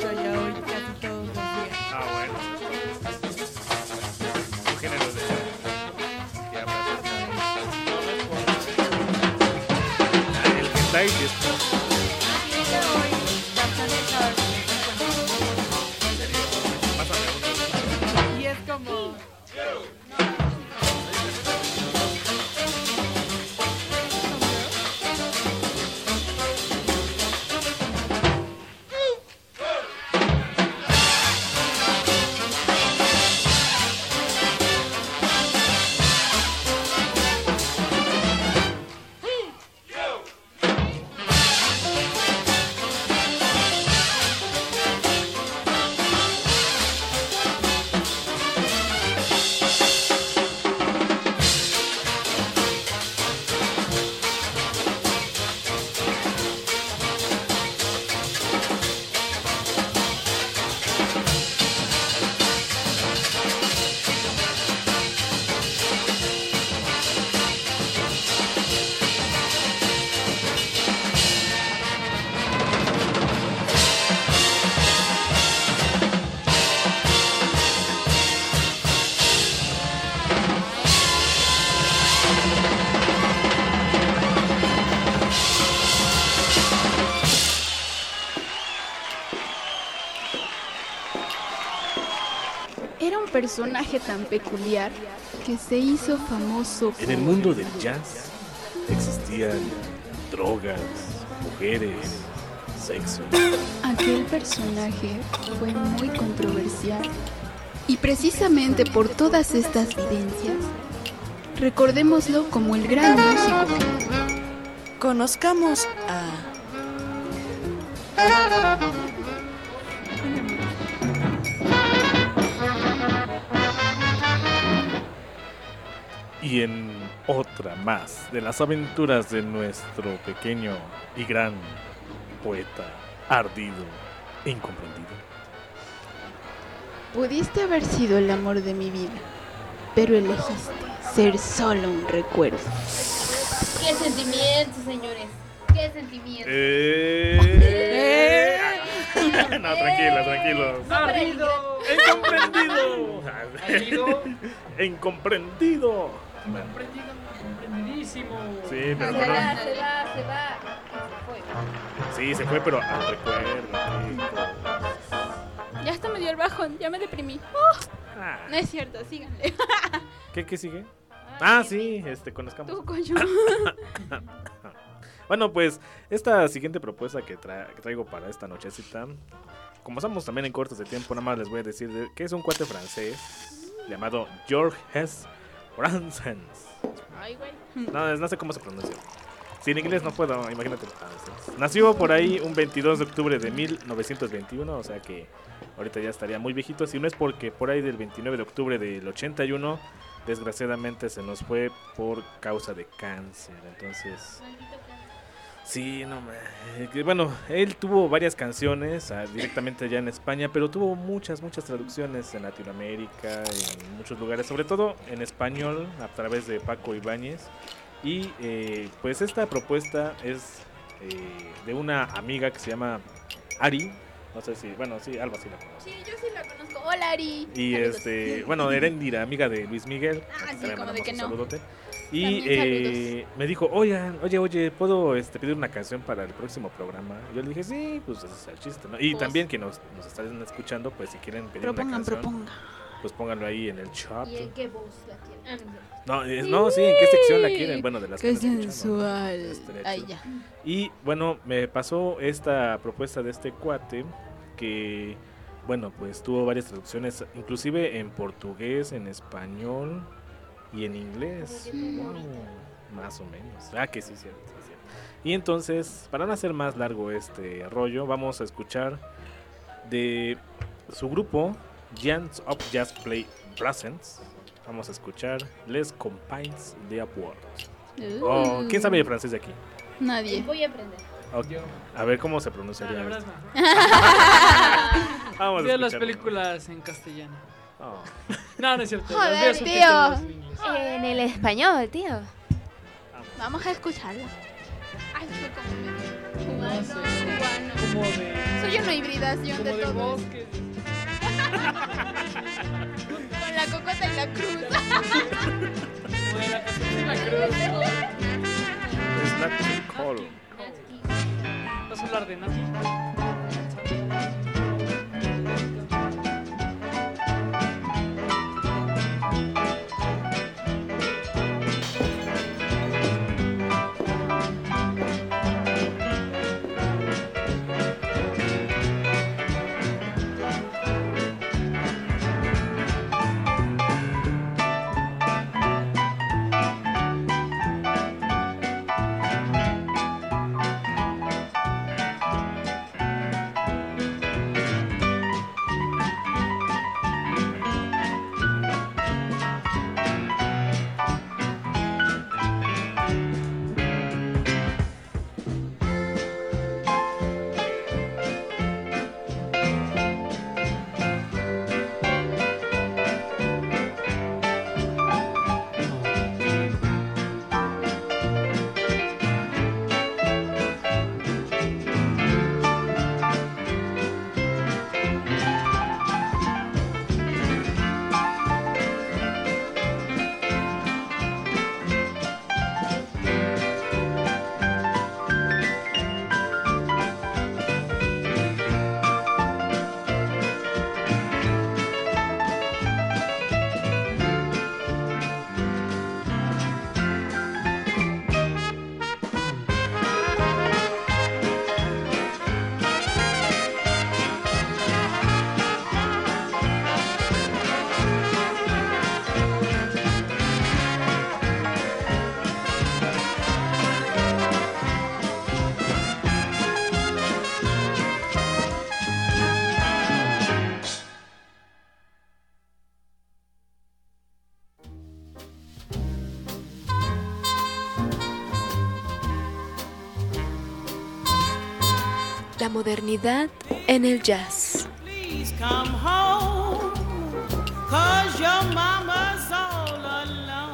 escucho ya hoy casi todos los días. Ah, bueno. Un género de... que habla acerca de- Ah, el hentai sí es como... Pásame uno. Y es como... Era un personaje tan peculiar que se hizo famoso En el por- mundo del jazz existían drogas, mujeres, sexo. Aquel personaje fue muy controversial y precisamente por todas estas vivencias, recordémoslo como el gran músico que Conozcamos a... Y en otra más de las aventuras de nuestro pequeño y gran poeta, ardido e incomprendido. pudiste haber sido el amor de mi vida, pero elegiste ser solo un recuerdo. ¡Qué sentimientos, señores! ¡Qué sentimientos! Eh... no, tranquilos, tranquilos. ¡Ardido! ¡Incomprendido! ¡Ardido! ¡Incomprendido! Comprendido, comprendidísimo. Sí, Se pero va, bueno. se va, se va. Se fue. Sí, se fue, pero al recuerdo. Ya hasta me dio el bajón, ya me deprimí. Ah, No es cierto, síganle. ¿Qué, qué sigue? Ah, sí, este, conozcamos. Tú, coño. Bueno, pues esta siguiente propuesta que, tra- que traigo para esta nochecita, como estamos también en cortos de tiempo, nada más les voy a decir de- que es un cuate francés llamado Georges Brassens. Ay, güey. No, no sé cómo se pronuncia. Si en inglés no puedo, imagínate. francés. Nació por ahí un veintidós de octubre de mil novecientos veintiuno, o sea que ahorita ya estaría muy viejito. Si no es porque por ahí del veintinueve de octubre del ochenta y uno, desgraciadamente se nos fue por causa de cáncer. Entonces... Sí, no, me- que bueno, él tuvo varias canciones ah, directamente allá en España, pero tuvo muchas, muchas traducciones en Latinoamérica, en muchos lugares, sobre todo en español, a través de Paco Ibáñez. Y eh, pues esta propuesta es eh, de una amiga que se llama Ari, no sé si, bueno, sí, Alba sí la conoce. Sí, yo sí la conozco. Hola, Ari. Y Saludos. este, bueno, Erendira, amiga de Luis Miguel. Ah, aquí sí, también como de mandamos que un no. saludote. Y También eh, me dijo, oye, oye, oye, ¿puedo este, pedir una canción para el próximo programa? Yo le dije, sí, pues ese es el chiste, ¿no? Y Pues- también que nos, nos están escuchando, pues si quieren pedir una Propongan, canción, propongan. pues pónganlo ahí en el chat. ¿Y en qué voz la tienen? No, es- no, sí, ¿en qué sección la quieren? Bueno, de las que Qué están escuchando, ¿no? sensual. Estaría Ay, chido. ya. Y bueno, me pasó esta propuesta de este cuate que, bueno, pues tuvo varias traducciones, inclusive en portugués, en español y en inglés. Wow, más o menos. Ah, que sí, cierto, sí, cierto. Y entonces, para no hacer más largo este rollo, vamos a escuchar de su grupo, Giants of Jazz Play Brassens. Vamos a escuchar Les Compagnes de Amour. Oh, ¿quién sabe de francés de aquí? Nadie. Voy a aprender. Ok, a ver cómo se pronunciaría. Ah, la esto. verdad, Vamos a veo las escucharlo. películas en castellano. Oh. No, no es cierto. Joder, las veo subtítulos en inglés. En el español, tío. Vamos a escucharla. Ay, fue como No sé. cubano. como de... Soy una hibridación como de del todo. bosque. Con la cocota y la cruz. Como de la canción de la cruz. Es Nat King Cole. ¿Vas a hablar de Nati? La modernidad en el jazz. Please come home, 'cause your mama's all alone.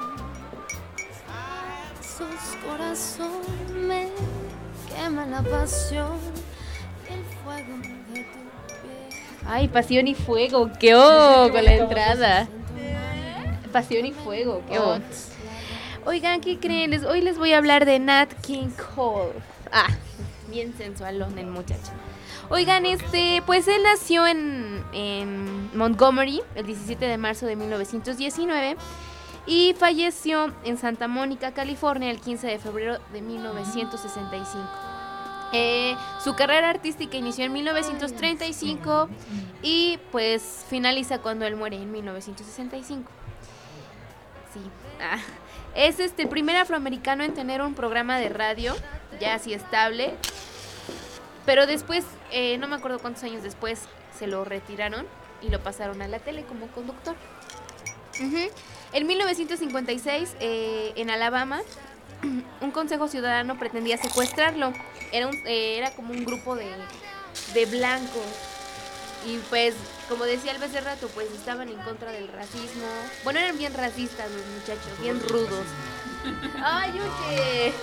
Sus corazón me quema la pasión, el fuego de tu piel. Ay, pasión y fuego, qué oh, con la entrada. Pasión y fuego, qué oh. Oigan, ¿qué creen? Les- Hoy les voy a hablar de Nat King Cole. Ah, bien sensualón el muchacho. Oigan, este, pues él nació en, en Montgomery el diecisiete de marzo de mil novecientos diecinueve y falleció en Santa Mónica, California, el quince de febrero de mil novecientos sesenta y cinco. Eh, su carrera artística inició en mil novecientos treinta y cinco y pues finaliza cuando él muere en mil novecientos sesenta y cinco. Sí. Ah. Es este el primer afroamericano en tener un programa de radio ya así estable. Pero después, eh, no me acuerdo cuántos años después, se lo retiraron y lo pasaron a la tele como conductor. Ujú. En mil novecientos cincuenta y seis, eh, en Alabama, un consejo ciudadano pretendía secuestrarlo. Era, un, eh, era como un grupo de, de blancos. Y pues, como decía el hace rato, pues estaban en contra del racismo. Bueno, eran bien racistas los muchachos, bien rudos. Ay, oye.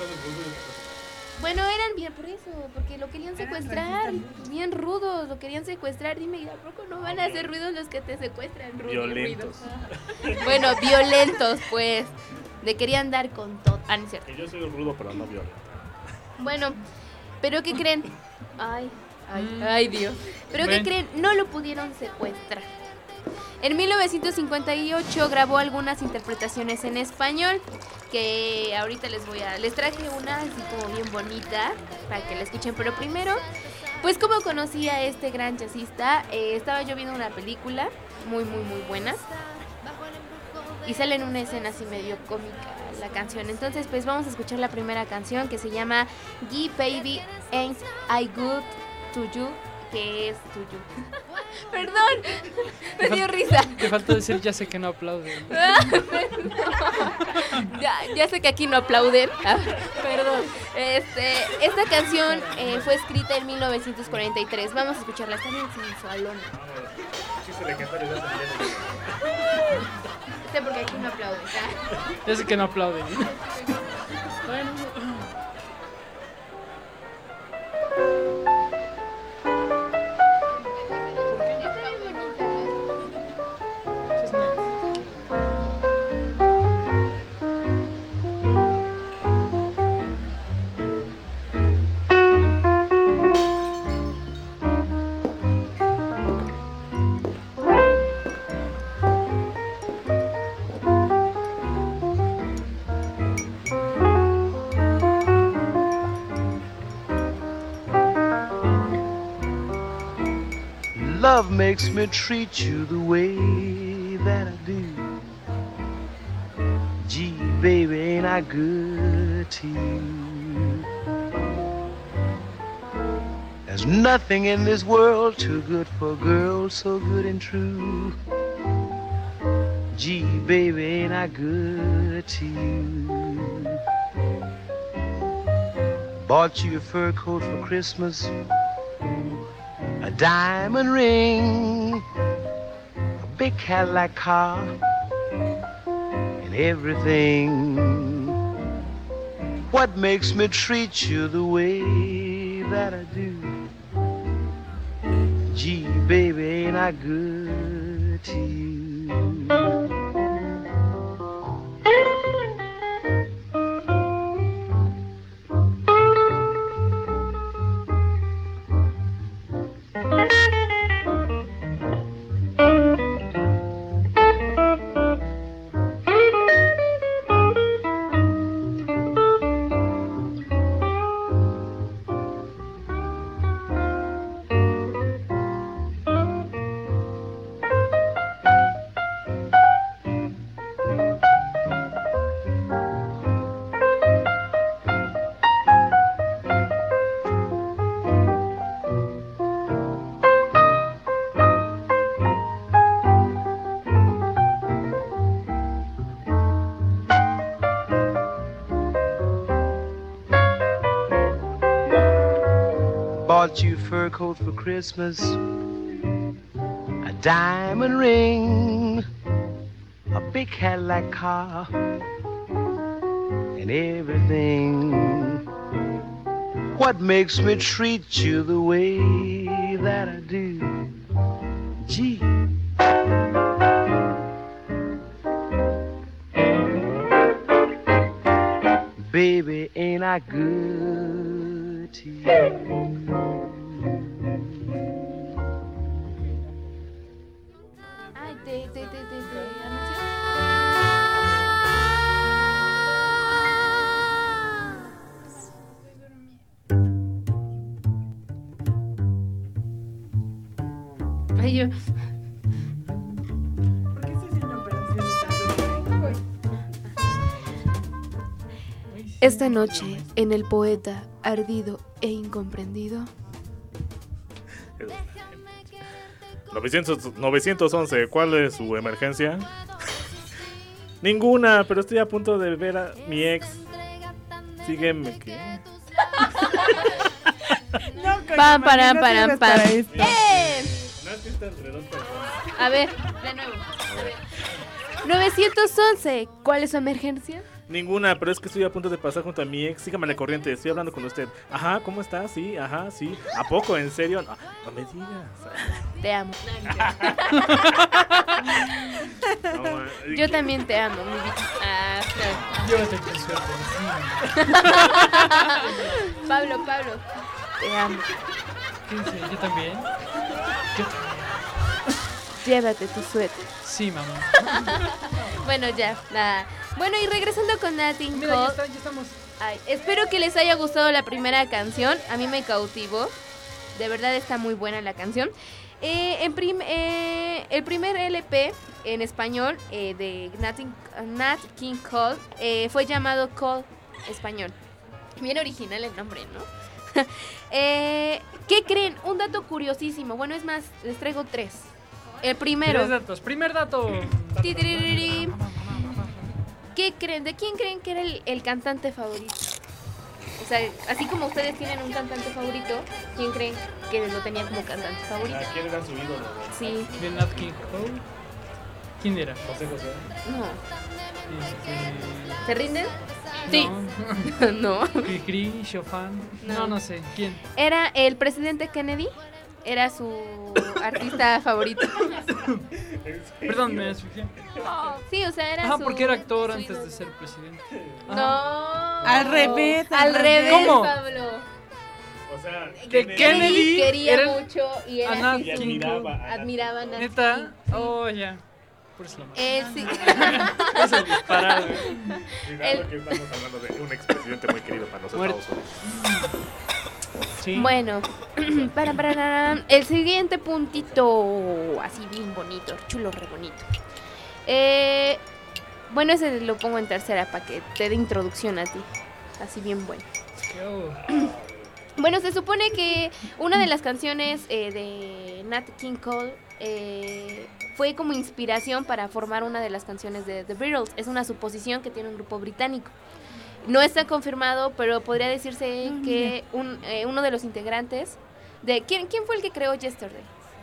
Bueno, eran bien por eso, porque lo querían secuestrar, bien rudos, lo querían secuestrar. Dime, ¿a poco no van a hacer ruidos los que te secuestran? Rudos, Violentos. ruidos. Bueno, violentos, pues. Le querían dar con todo. Ah, no es cierto. Que yo soy rudo, pero no violento. Bueno, pero ¿qué creen? Ay, ay, ay, Dios. Pero ¿qué Ven. creen? No lo pudieron secuestrar. En mil novecientos cincuenta y ocho grabó algunas interpretaciones en español, que ahorita les voy a... Les traje una así como bien bonita para que la escuchen, pero primero, pues como conocí a este gran jazzista, eh, estaba yo viendo una película muy, muy, muy buena y sale en una escena así medio cómica la canción. Entonces, pues vamos a escuchar la primera canción que se llama Gee Baby Ain't I Good to You, que es tuyo. Perdón, me dio risa. Te falta decir, ya sé que no aplaude. ya, ya sé que aquí no aplauden. Ah, perdón. Este, esta canción eh, fue escrita en mil novecientos cuarenta y tres. Vamos a escucharla. Está bien sensualona. Chiste legendario de esa leyenda. Sé porque aquí no aplauden. Ah. Ya sé que no aplaude. Bueno. love makes me treat you the way that I do. Gee, baby, ain't I good to you? There's nothing in this world too good for a girl so good and true. Gee, baby, ain't I good to you? Bought you a fur coat for Christmas, a diamond ring, a big Cadillac car, and everything. What makes me treat you the way that I do? Gee, baby, ain't I good to you? Bought you a fur coat for Christmas, a diamond ring, a big Cadillac car, and everything. What makes me treat you the way that I do? Gee. Baby, ain't I good to you? Ay, te, te, te, te, te anunció. Ay, yo. ¿Por qué estoy haciendo operaciones tanto? Esta noche, en El Poeta, ardido e incomprendido. novecientos, novecientos once, ¿cuál es su emergencia? Ninguna, pero estoy a punto de ver a mi ex. Sígueme, ¿qué? No, coño, Pam, mami, param, no param, sirves pam. para esto. ¡Eh! No es que está alrededor, perdón. A ver, de nuevo. A ver. novecientos once, ¿cuál es su emergencia? Ninguna, pero es que estoy a punto de pasar junto a mi ex. Sígame la corriente, estoy hablando con usted. Ajá, ¿cómo está? Sí, ajá, sí. ¿A poco? ¿En serio? No, no me digas. Te amo. No, ma- Yo también te amo, mi vida. Ah, claro. Llévate con suerte. Pablo, Pablo, te amo. ¿Qué dice? Yo también. Yo- Llévate tu suéter. Sí, mamá. Bueno, ya, nada. Bueno, y regresando con Nothing Mira, ya, Cold. está, ya estamos. Ay, espero que les haya gustado la primera canción. A mí me cautivó. De verdad está muy buena la canción. Eh, en prim- eh, el primer L P en español eh, de Nothing, Nat King Cole eh, fue llamado Cole Español. Bien original el nombre, ¿no? eh, ¿Qué creen? Un dato curiosísimo. Bueno, es más, les traigo tres. El primero. Tres datos. Primer dato. Titiriri. ¿Qué creen? ¿De quién creen que era el, el cantante favorito? O sea, así como ustedes tienen un cantante favorito, ¿quién creen que lo tenía como cantante favorito? ¿A quién era su ídolo? Sí. De Nat King Cole. ¿Quién era? José José. No. Este... ¿Se rinden? Sí. No. No. Cricri, Chopin. No. No, no sé. ¿Quién? Era el presidente Kennedy. Era su artista favorito. Perdón, me asfixié. Sí, o sea, era Ah, su... porque era actor su antes ídolo. de ser presidente. No. Al revés, Al al revés, revés. ¿Cómo? Pablo. O sea, De Kennedy quería era- mucho y era Ana así Y su- admiraba a- admiraba a Nat ¿Neta? King. Oh, ya. Por eso lo maté. Él sí. Eso es disparar, güey. Cuidado que estamos hablando de un expresidente muy querido para los Muerto. Estados Unidos. Sí. Bueno, para, para, para, el siguiente puntito, así bien bonito, chulo, re bonito. Eh, bueno, ese lo pongo en tercera para que te dé introducción a ti, así bien bueno. Bueno, se supone que una de las canciones eh, de Nat King Cole eh, fue como inspiración para formar una de las canciones de The Beatles. Es una suposición que tiene un grupo británico. No está confirmado, pero podría decirse Ah, que un, eh, uno de los integrantes de ¿quién, ¿quién fue el que creó Yesterday?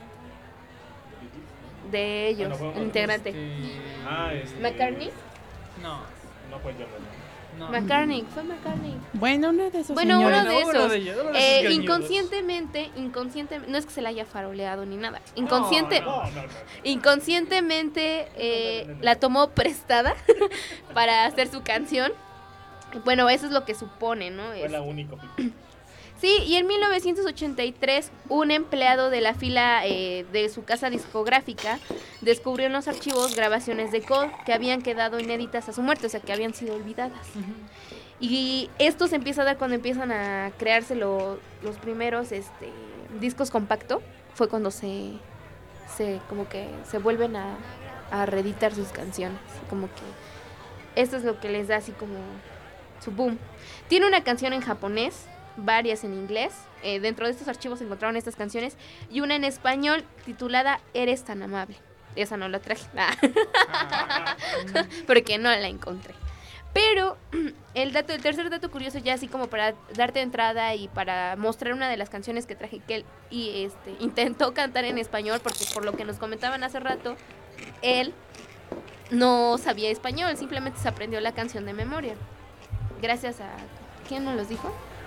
De ellos, Ah, no, fue- el integrante. Este, Ah, este... ¿McCartney? No, No fue John Lennon. no. McCartney, fue McCartney. Bueno, uno de esos Bueno, señores. uno de Bueno, uno esos. de ellos, uno de Eh, esos greñudos. inconscientemente, inconscientemente, no es que se la haya faroleado ni nada. Inconsciente, No, no, no, no. inconscientemente eh, la tomó prestada para hacer su canción. Bueno, eso es lo que supone, ¿no? Fue Es- la única. Sí, y en mil novecientos ochenta y tres un empleado de la fila eh, de su casa discográfica descubrió en los archivos grabaciones de Cole que habían quedado inéditas a su muerte, o sea, que habían sido olvidadas. Y esto se empieza a dar cuando empiezan a crearse lo- los primeros este, discos compacto. Fue cuando se, se como que se vuelven a, a reeditar sus canciones. Como que esto es lo que les da así como su boom. Tiene una canción en japonés, varias en inglés. Eh, dentro de estos archivos se encontraron estas canciones y una en español titulada Eres tan amable. Esa no la traje, porque no la encontré. Pero el dato, el tercer dato curioso, ya así como para darte entrada y para mostrar una de las canciones que traje, que él y este intentó cantar en español, porque por lo que nos comentaban hace rato, él no sabía español, simplemente se aprendió la canción de memoria. Gracias a... ¿Quién nos los dijo?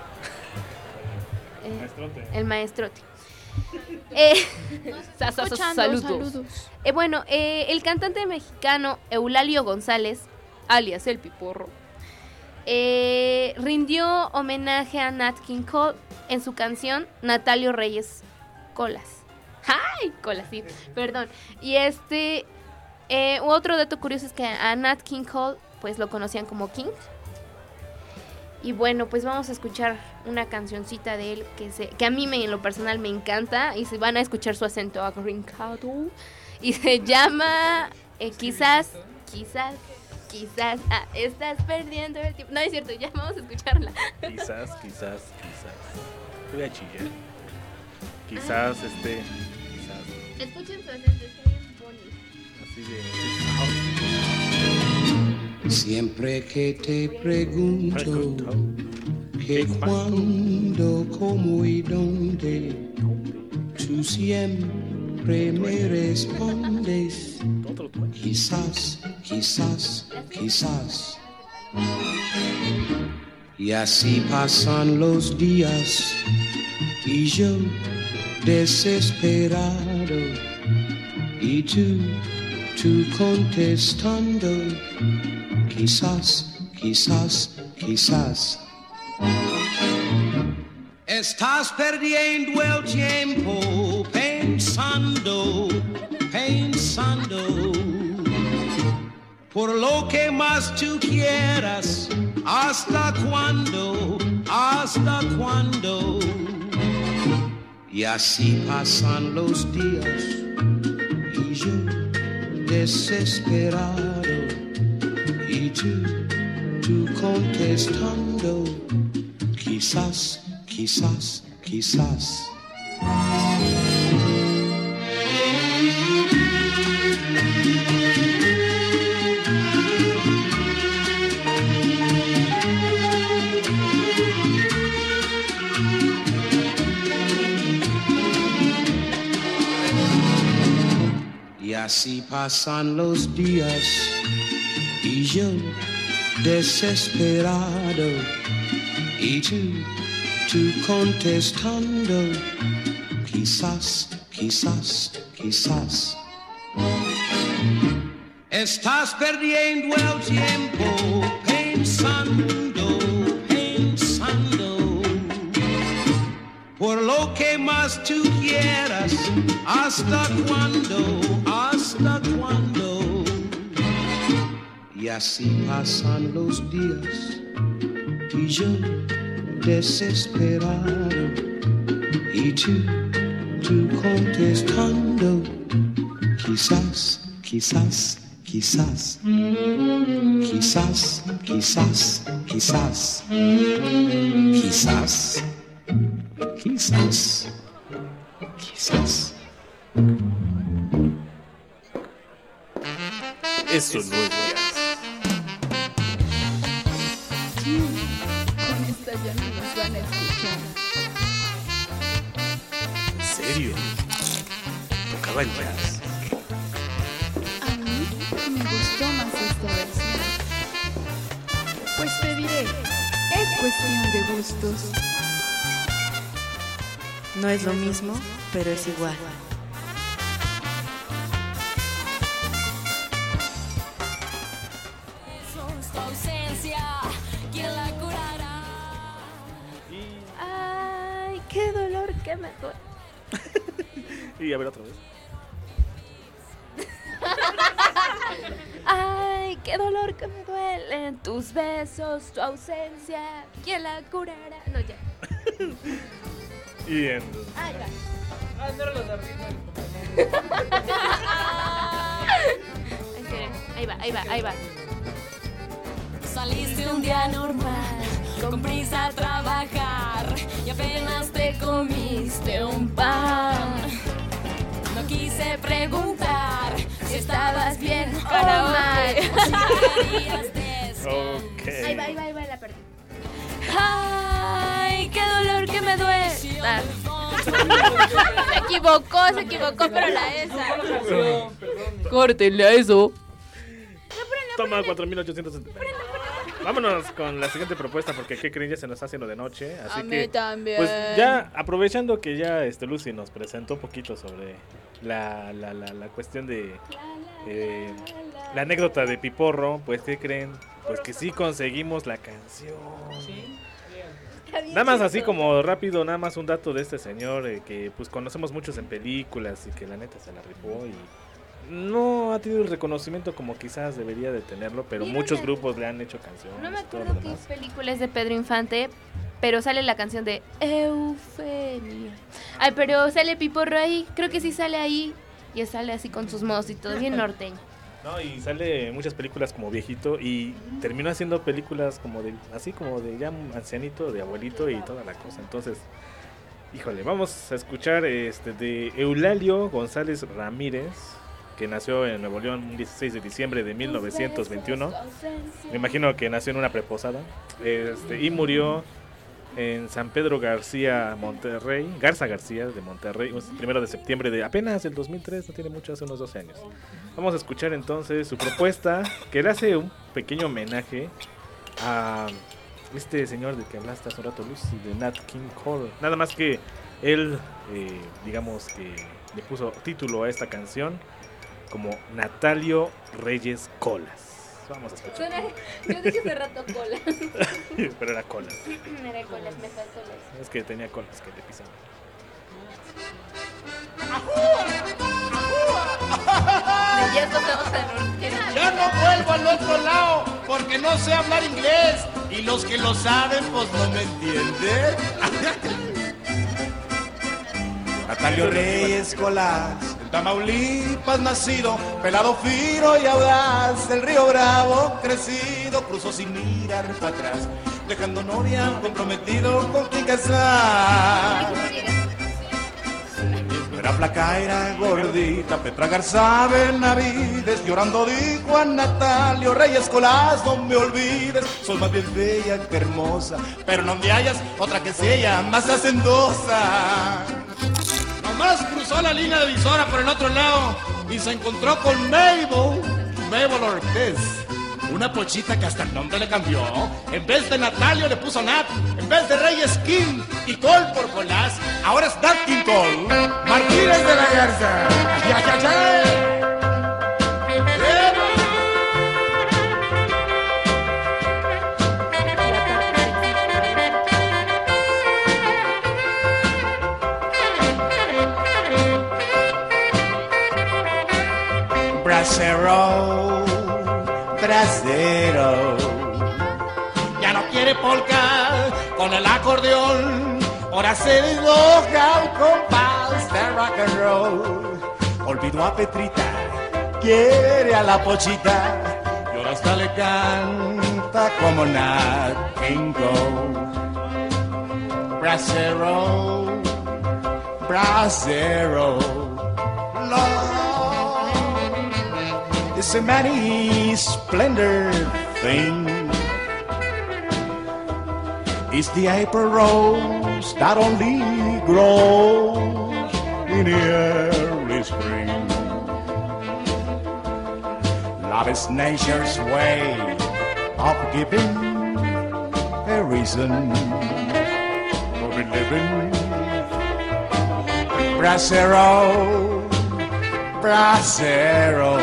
Eh, Maestrote. el maestrote. Eh, sa- sa- sa- Escuchando, saludos. saludos. Eh, bueno, eh, el cantante mexicano Eulalio González, alias El Piporro, eh, rindió homenaje a Nat King Cole en su canción Natalio Reyes Colas. ¡Ay! Colas, sí, perdón. Y este, eh, otro dato curioso es que a Nat King Cole, pues lo conocían como King. Y bueno, pues vamos a escuchar una cancioncita de él que, se, que a mí me, en lo personal me encanta. Y se van a escuchar su acento agrincado. Y se llama eh, Quizás, quizás, quizás. Ah, estás perdiendo el tiempo. No es cierto, ya vamos a escucharla. Quizás, quizás, quizás. Te voy a chillar. Quizás, este. Quizás. Escuchen su acento, está bien bonito. Así de. Siempre que te pregunto que cuándo, cómo y dónde, tú siempre me respondes quizás, quizás, quizás. Y así pasan los días y yo desesperado y tú, tú contestando quizás, quizás, quizás. Estás perdiendo el tiempo pensando, pensando por lo que más tú quieras. ¿Hasta cuándo? ¿Hasta cuándo? Y así pasan los días y yo desesperado y tú, tú contestando quizás, quizás, quizás. Y así pasan los días y yo desesperado y tú, tú contestando quizás, quizás, quizás. Estás perdiendo el tiempo pensando, pensando por lo que más tú quieras. ¿Hasta cuándo? ¿Hasta cuándo? Y así pasan los días y yo desesperado y tú, tú contestando, quizás, quizás, quizás, quizás, quizás, quizás, quizás, quizás, quizás. Eso no es jazz. Con esta ya no nos van a escuchar. ¿En serio? Tocaba el jazz. A mí me gustó más esta versión. Pues te diré, es cuestión de gustos. No es lo mismo, pero es igual. Ay, qué dolor que me duele. Y a ver otra vez. Ay, qué dolor que me duelen tus besos, tu ausencia. ¿Quién la curará? No, ya. Y en... Ahí va. Ah, no los arriba. Ahí va, ahí va, ahí va. Saliste un día normal, con prisa a trabajar, y apenas te comiste un pan. No quise preguntar si estabas bien o mal, o si hablarías de eso. Okay. Ahí va, ahí va, ahí va la parte. Ay, qué dolor que me duele. Ah. Se equivocó, se equivocó, pero la esa. Córtenle a eso. Toma cuatro mil ochocientos setenta. Vámonos con la siguiente propuesta porque ¿qué creen? Ya se nos está haciendo de noche, así A mí que también. pues ya aprovechando que ya este Lucy nos presentó un poquito sobre la, la, la, la cuestión de eh, la anécdota de Piporro, pues ¿qué creen? Pues que sí conseguimos la canción. Nada más así como rápido, nada más un dato de este señor eh, que pues conocemos muchos en películas y que la neta se la rifó y no ha tenido el reconocimiento como quizás debería de tenerlo, pero Mira, muchos me- grupos le han hecho canciones. No me todo acuerdo lo qué demás. película es de Pedro Infante, pero sale la canción de Eufemia. Ay, pero sale Piporro ahí, creo que sí sale ahí. Y sale así con sus modos y todo, bien norteño. No, y sale en muchas películas como viejito y terminó haciendo películas como de, así como de ya ancianito, de abuelito y toda la cosa. Entonces, híjole, vamos a escuchar este de Eulalio González Ramírez, que nació en Nuevo León un dieciséis de diciembre de mil novecientos veintiuno. Me imagino que nació en una preposada. Este, y murió en San Pedro García, Monterrey, Garza García de Monterrey, un primero de septiembre de apenas el dos mil tres, no tiene mucho, hace unos doce años. Vamos a escuchar entonces su propuesta, que le hace un pequeño homenaje a este señor de que hablaste hace un rato, Lucy, de Nat King Cole. Nada más que él, eh, digamos que le puso título a esta canción como Natalio Reyes Colas. Vamos a escuchar. Suena- Yo dije hace rato cola. Pero era colas. Era colas, me faltó las. Es que tenía colas que le pisan. Ya esto estamos tan norteños. Ya no vuelvo al otro lado porque no sé hablar inglés y los que lo saben pues no me entienden. Natalio Reyes Colas, en Tamaulipas nacido, pelado fino y audaz, del Río Bravo crecido, cruzó sin mirar para atrás, dejando novia comprometido con quien casar. Era flaca, era gordita, Petra Garza Benavides, llorando dijo a Natalio Reyes Colas, no me olvides, soy más bien bella que hermosa, pero no me hallas otra que sea más hacendosa. Nomás cruzó la línea de visora por el otro lado y se encontró con Mabel, Mabel Ortiz. Una pochita que hasta el nombre le cambió. En vez de Natalio le puso Nat. En vez de Reyes King y Cole por Colás, ahora es Nat King Cole. Martínez de la Garza. ¡Ya, ya, ya! Bracero, bracero. Ya no quiero quiere polka con el acordeón. Ahora se desboca al compás de rock and roll. Olvidó a Petrita, quiere a la Pochita y ahora hasta le canta como Nat King Cole. Bracero, bracero, love is a many splendid thing. It's the April rose that only grows in the early spring. Love is nature's way of giving a reason for living. Bracero, bracero.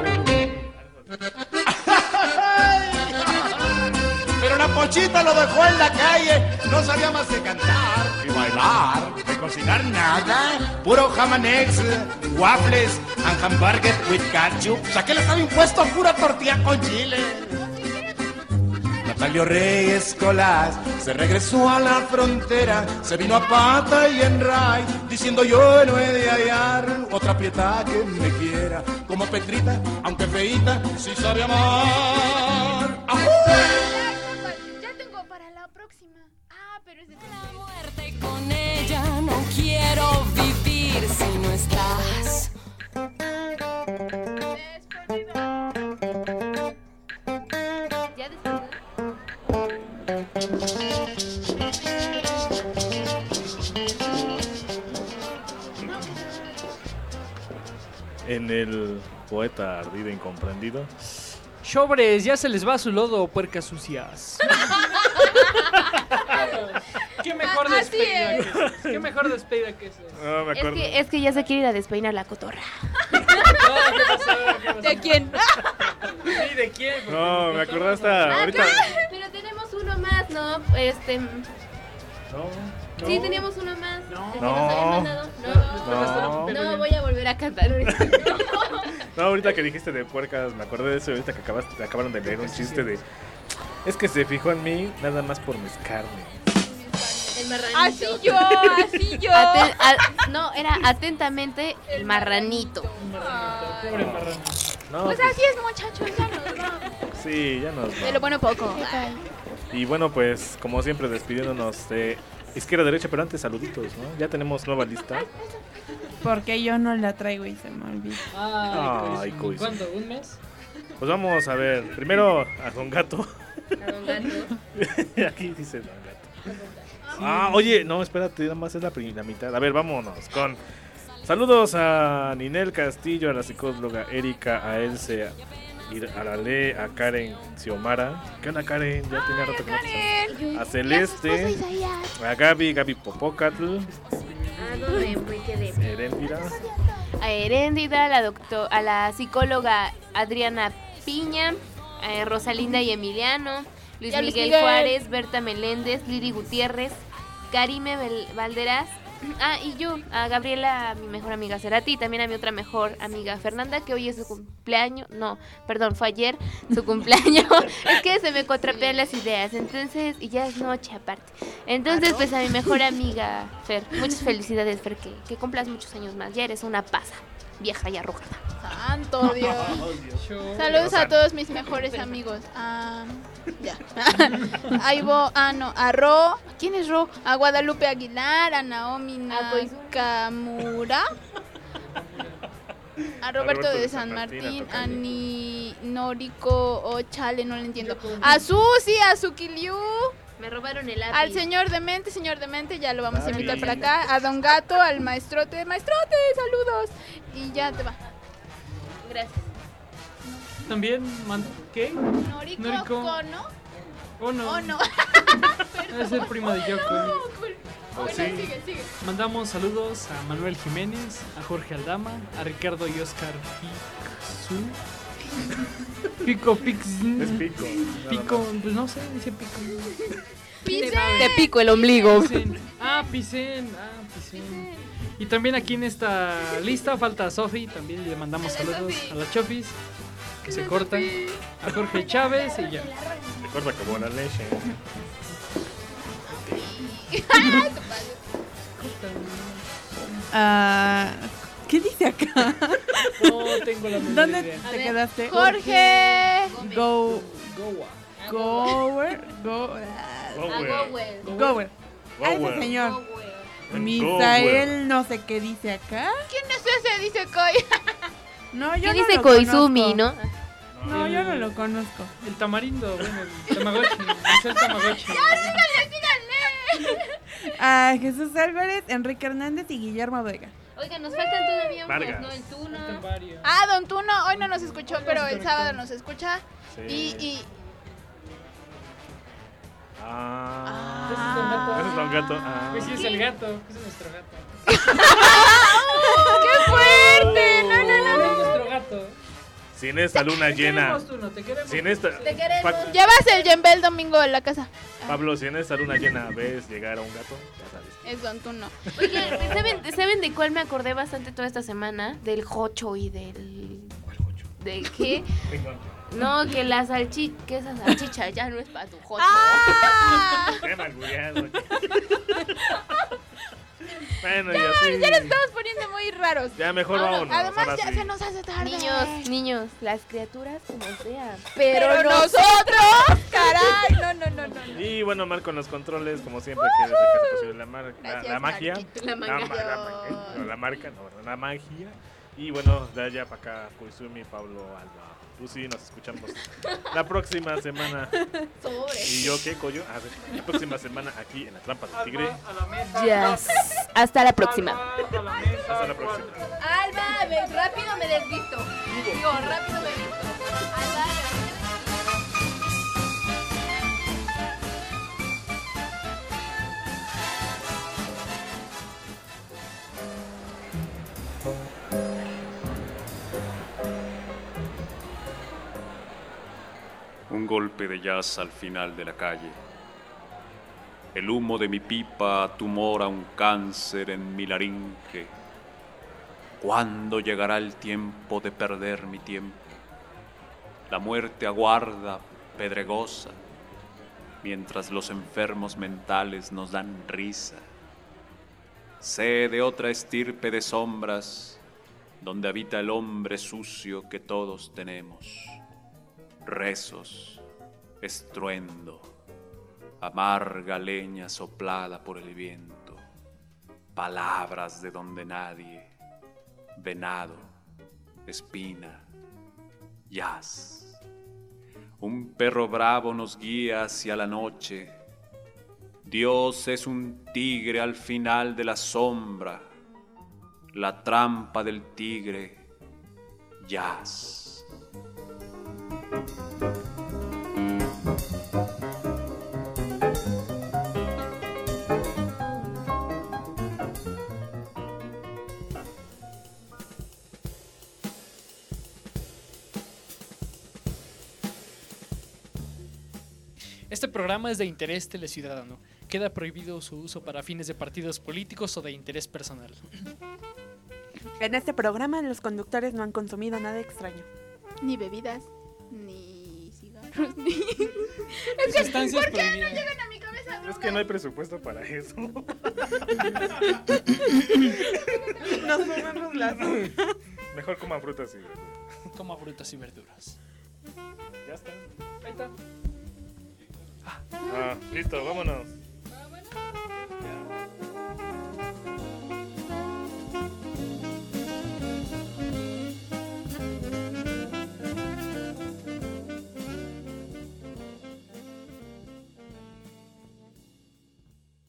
Pero la Pochita lo dejó en la calle, no sabía más de cantar y bailar, de cocinar nada, puro ham and eggs, waffles and hamburger with ketchup. O sea, que le estaba impuesto pura tortilla con chile. Natalio Reyes Colás se regresó a la frontera, se vino a pata y en ray, diciendo yo no he de hallar otra prieta que me quiera, como Petrita, aunque feíta, sí sabe amar. ¡Ajú! Ya tengo para la próxima. Ah, pero es de la muerte con ella, no quiero vivir si no estás. Ya después. En el poeta ardido e incomprendido. Sobres, ya se les va su lodo, puercas sucias. Qué mejor Así despedida es. que esa. Qué mejor despedida que esa. No, me Es acuerdo. que, es que ya se quiere ir a despeinar la cotorra. No, ¿qué pasó? ¿Qué pasó? ¿De quién? Sí, ¿de quién? Porque No, me acordé hasta Ah, ahorita. pero tenemos uno más, ¿no? Este. No, no. Sí, teníamos uno más. No. ¿El que No. nos habían mandado? No. No. No, voy a volver a cantar ahorita. No, ahorita que dijiste de puercas, me acordé de eso. Ahorita que acabaste, acabaron de leer un chiste de. Es que se fijó en mí nada más por mis carnes. El marranito. Así yo, así yo. Aten- a- no, era atentamente el marranito. Ay. Pobre marrano. No, Pues pues, así es, muchachos, ya nos vamos. sí, ya nos De lo vamos. bueno poco. Y bueno, pues como siempre despidiéndonos de izquierda derecha, pero antes saluditos, ¿no? Ya tenemos nueva lista. Porque yo no la traigo y se me olvida. Ay, Ay, coísimo. coísimo. ¿Cuándo? ¿Un mes? Pues vamos a ver, primero a Don Gato. A Don Gato. Aquí dice Don Gato. Ah, oye, no, espérate, nada más es la primera mitad. A ver, vámonos con saludos a Ninel Castillo, a la psicóloga Erika, a Elce, a Arale, a Karen Xiomara. ¿Qué onda, Karen? Ya tenía rato que no te saludo. A Celeste, a Gaby, Gaby Popocatl, ¿A dónde me quedé? Heréndira. A Heréndida, a la, doctor, a la psicóloga Adriana Piña, a Rosalinda y Emiliano, Luis Ya, Luis Miguel, Miguel. Juárez, Berta Meléndez, Lili Gutiérrez, Karime Vel- Valderas. Ah, y yo, a Gabriela, mi mejor amiga Cerati, y también a mi otra mejor amiga Fernanda, que hoy es su cumpleaños. No, perdón, fue ayer su cumpleaños. Es que se me contrapean las ideas, entonces, y ya es noche aparte. Entonces, pues a mi mejor amiga Fer, muchas felicidades, Fer, que, que cumplas muchos años más. Ya eres una pasa, vieja y arrugada. Santo Dios. Saludos a todos mis mejores amigos. Ah, ya. Ahí voy. Ah, no. A Ro. ¿Quién es Ro? A Guadalupe Aguilar, a Naomi Nakamura, a Roberto de San Martín, a Ni Noriko Ochale, no le entiendo. A Susi, a Sukiliu. Me robaron el lápiz. Al señor Demente, señor Demente, ya lo vamos a invitar para acá. A Don Gato, al maestrote. Maestrote, saludos. Y ya te va. Gracias. También, man- ¿qué? Noriko, Noriko. Kono. Oh, no. Oh, no. Es el primo de Yoko. Oh, Bueno, sí. sigue, sigue. Mandamos saludos a Manuel Jiménez, a Jorge Aldama, a Ricardo y Oscar Pixu. Pico, Pix. Es Pico. nada Pico, más. pues no sé, dice Pico. Pisen. Te pico el ombligo. Pisen. Ah, Pisen. Ah, Pisen. Y también aquí en esta lista falta Sofi, también le mandamos A la saludos Sofi. a las Chofis. que se corta. A Jorge Chávez y ya. Se corta como la leche. Ah, ¿qué dice acá? No tengo la menor ¿Dónde idea. te quedaste? Jorge. Go. Goa. Gower. Go. Gower. Gower. A ese Gower. señor. Misael, no sé qué dice acá. ¿Quién es ese? Dice Koi. No, yo ¿Qué no dice lo Koizumi, conozco. no? No, yo no lo conozco. El tamarindo, bueno, el Tamagotchi. Es el Tamagotchi. ¡Síganle, síganle! Ah, Jesús Álvarez, Enrique Hernández y Guillermo Vega. Oiga, nos faltan todavía unos, Vargas. ¿no? El Tuno. Faltan varios. Ah, Don Tuno hoy no nos escuchó, pero el sábado nos escucha. Sí. Y, y Ah. Ese Ese es Don Gato. Ah. Pues sí, es el gato. Ese es nuestro gato. ¡qué fuerte! No, no, no, Es no. nuestro gato. Sin esta luna Te llena. queremos, Tuno, te queremos. Sin esta. Te queremos. Pa- Llevas el yembe el domingo a la casa. Pablo, si en esta luna llena ves llegar a un gato, ya sabes. Es Don Tuno. Oigan, ¿saben, ¿saben de cuál me acordé bastante toda esta semana? Del Jocho y del... ¿De qué? No, que la salchicha, que esa salchicha ya no es para tu Jocho. ¡Ah! Qué malguriado. Bueno, Ya, ya sí. ya nos estamos poniendo muy raros. Ya mejor Ahora- vámonos. Además, ahora ya sí. se nos hace tarde. Niños, niños, las criaturas como sean. Pero, Pero, nosotros, caray, no, no, no, no. no. Y bueno, Mar con los controles, como siempre, que desde que se posible la, mar- la, Gracias, la magia. Marquito. La ma- magia. la ma- no, la marca, no, la magia. Y bueno, de allá para acá, Koizumi, Pablo, Alba, Lucy, nos escuchamos la próxima semana. Sobre. ¿Y yo qué, Coyo? Ah, sí, la próxima semana aquí en La Trampa del Tigre. A la mesa. Yes. Hasta la próxima. A la mesa. Hasta la próxima. Alba, ve, rápido me desvisto. Digo, rápido me visto. Alba. Un golpe de jazz al final de la calle. El humo de mi pipa tumora un cáncer en mi laringe. ¿Cuándo llegará el tiempo de perder mi tiempo? La muerte aguarda, pedregosa, mientras los enfermos mentales nos dan risa. Sé de otra estirpe de sombras, donde habita el hombre sucio que todos tenemos. Rezos, estruendo, amarga leña soplada por el viento, palabras de donde nadie, venado, espina, jazz. Un perro bravo nos guía hacia la noche. Dios es un tigre al final de la sombra, la trampa del tigre, jazz. Este programa es de interés teleciudadano. Queda prohibido su uso para fines de partidos políticos o de interés personal. En este programa los conductores no han consumido nada extraño. Ni bebidas, ni cigarros, ni... Es que, Sustancias ¿por qué no prohibidas. llegan a mi cabeza? Es que no hay presupuesto para eso. Nos fumamos las... Mejor coman frutas y verduras. Coma frutas y verduras. Ya está. Ahí está. Ah, listo, vámonos. Ya.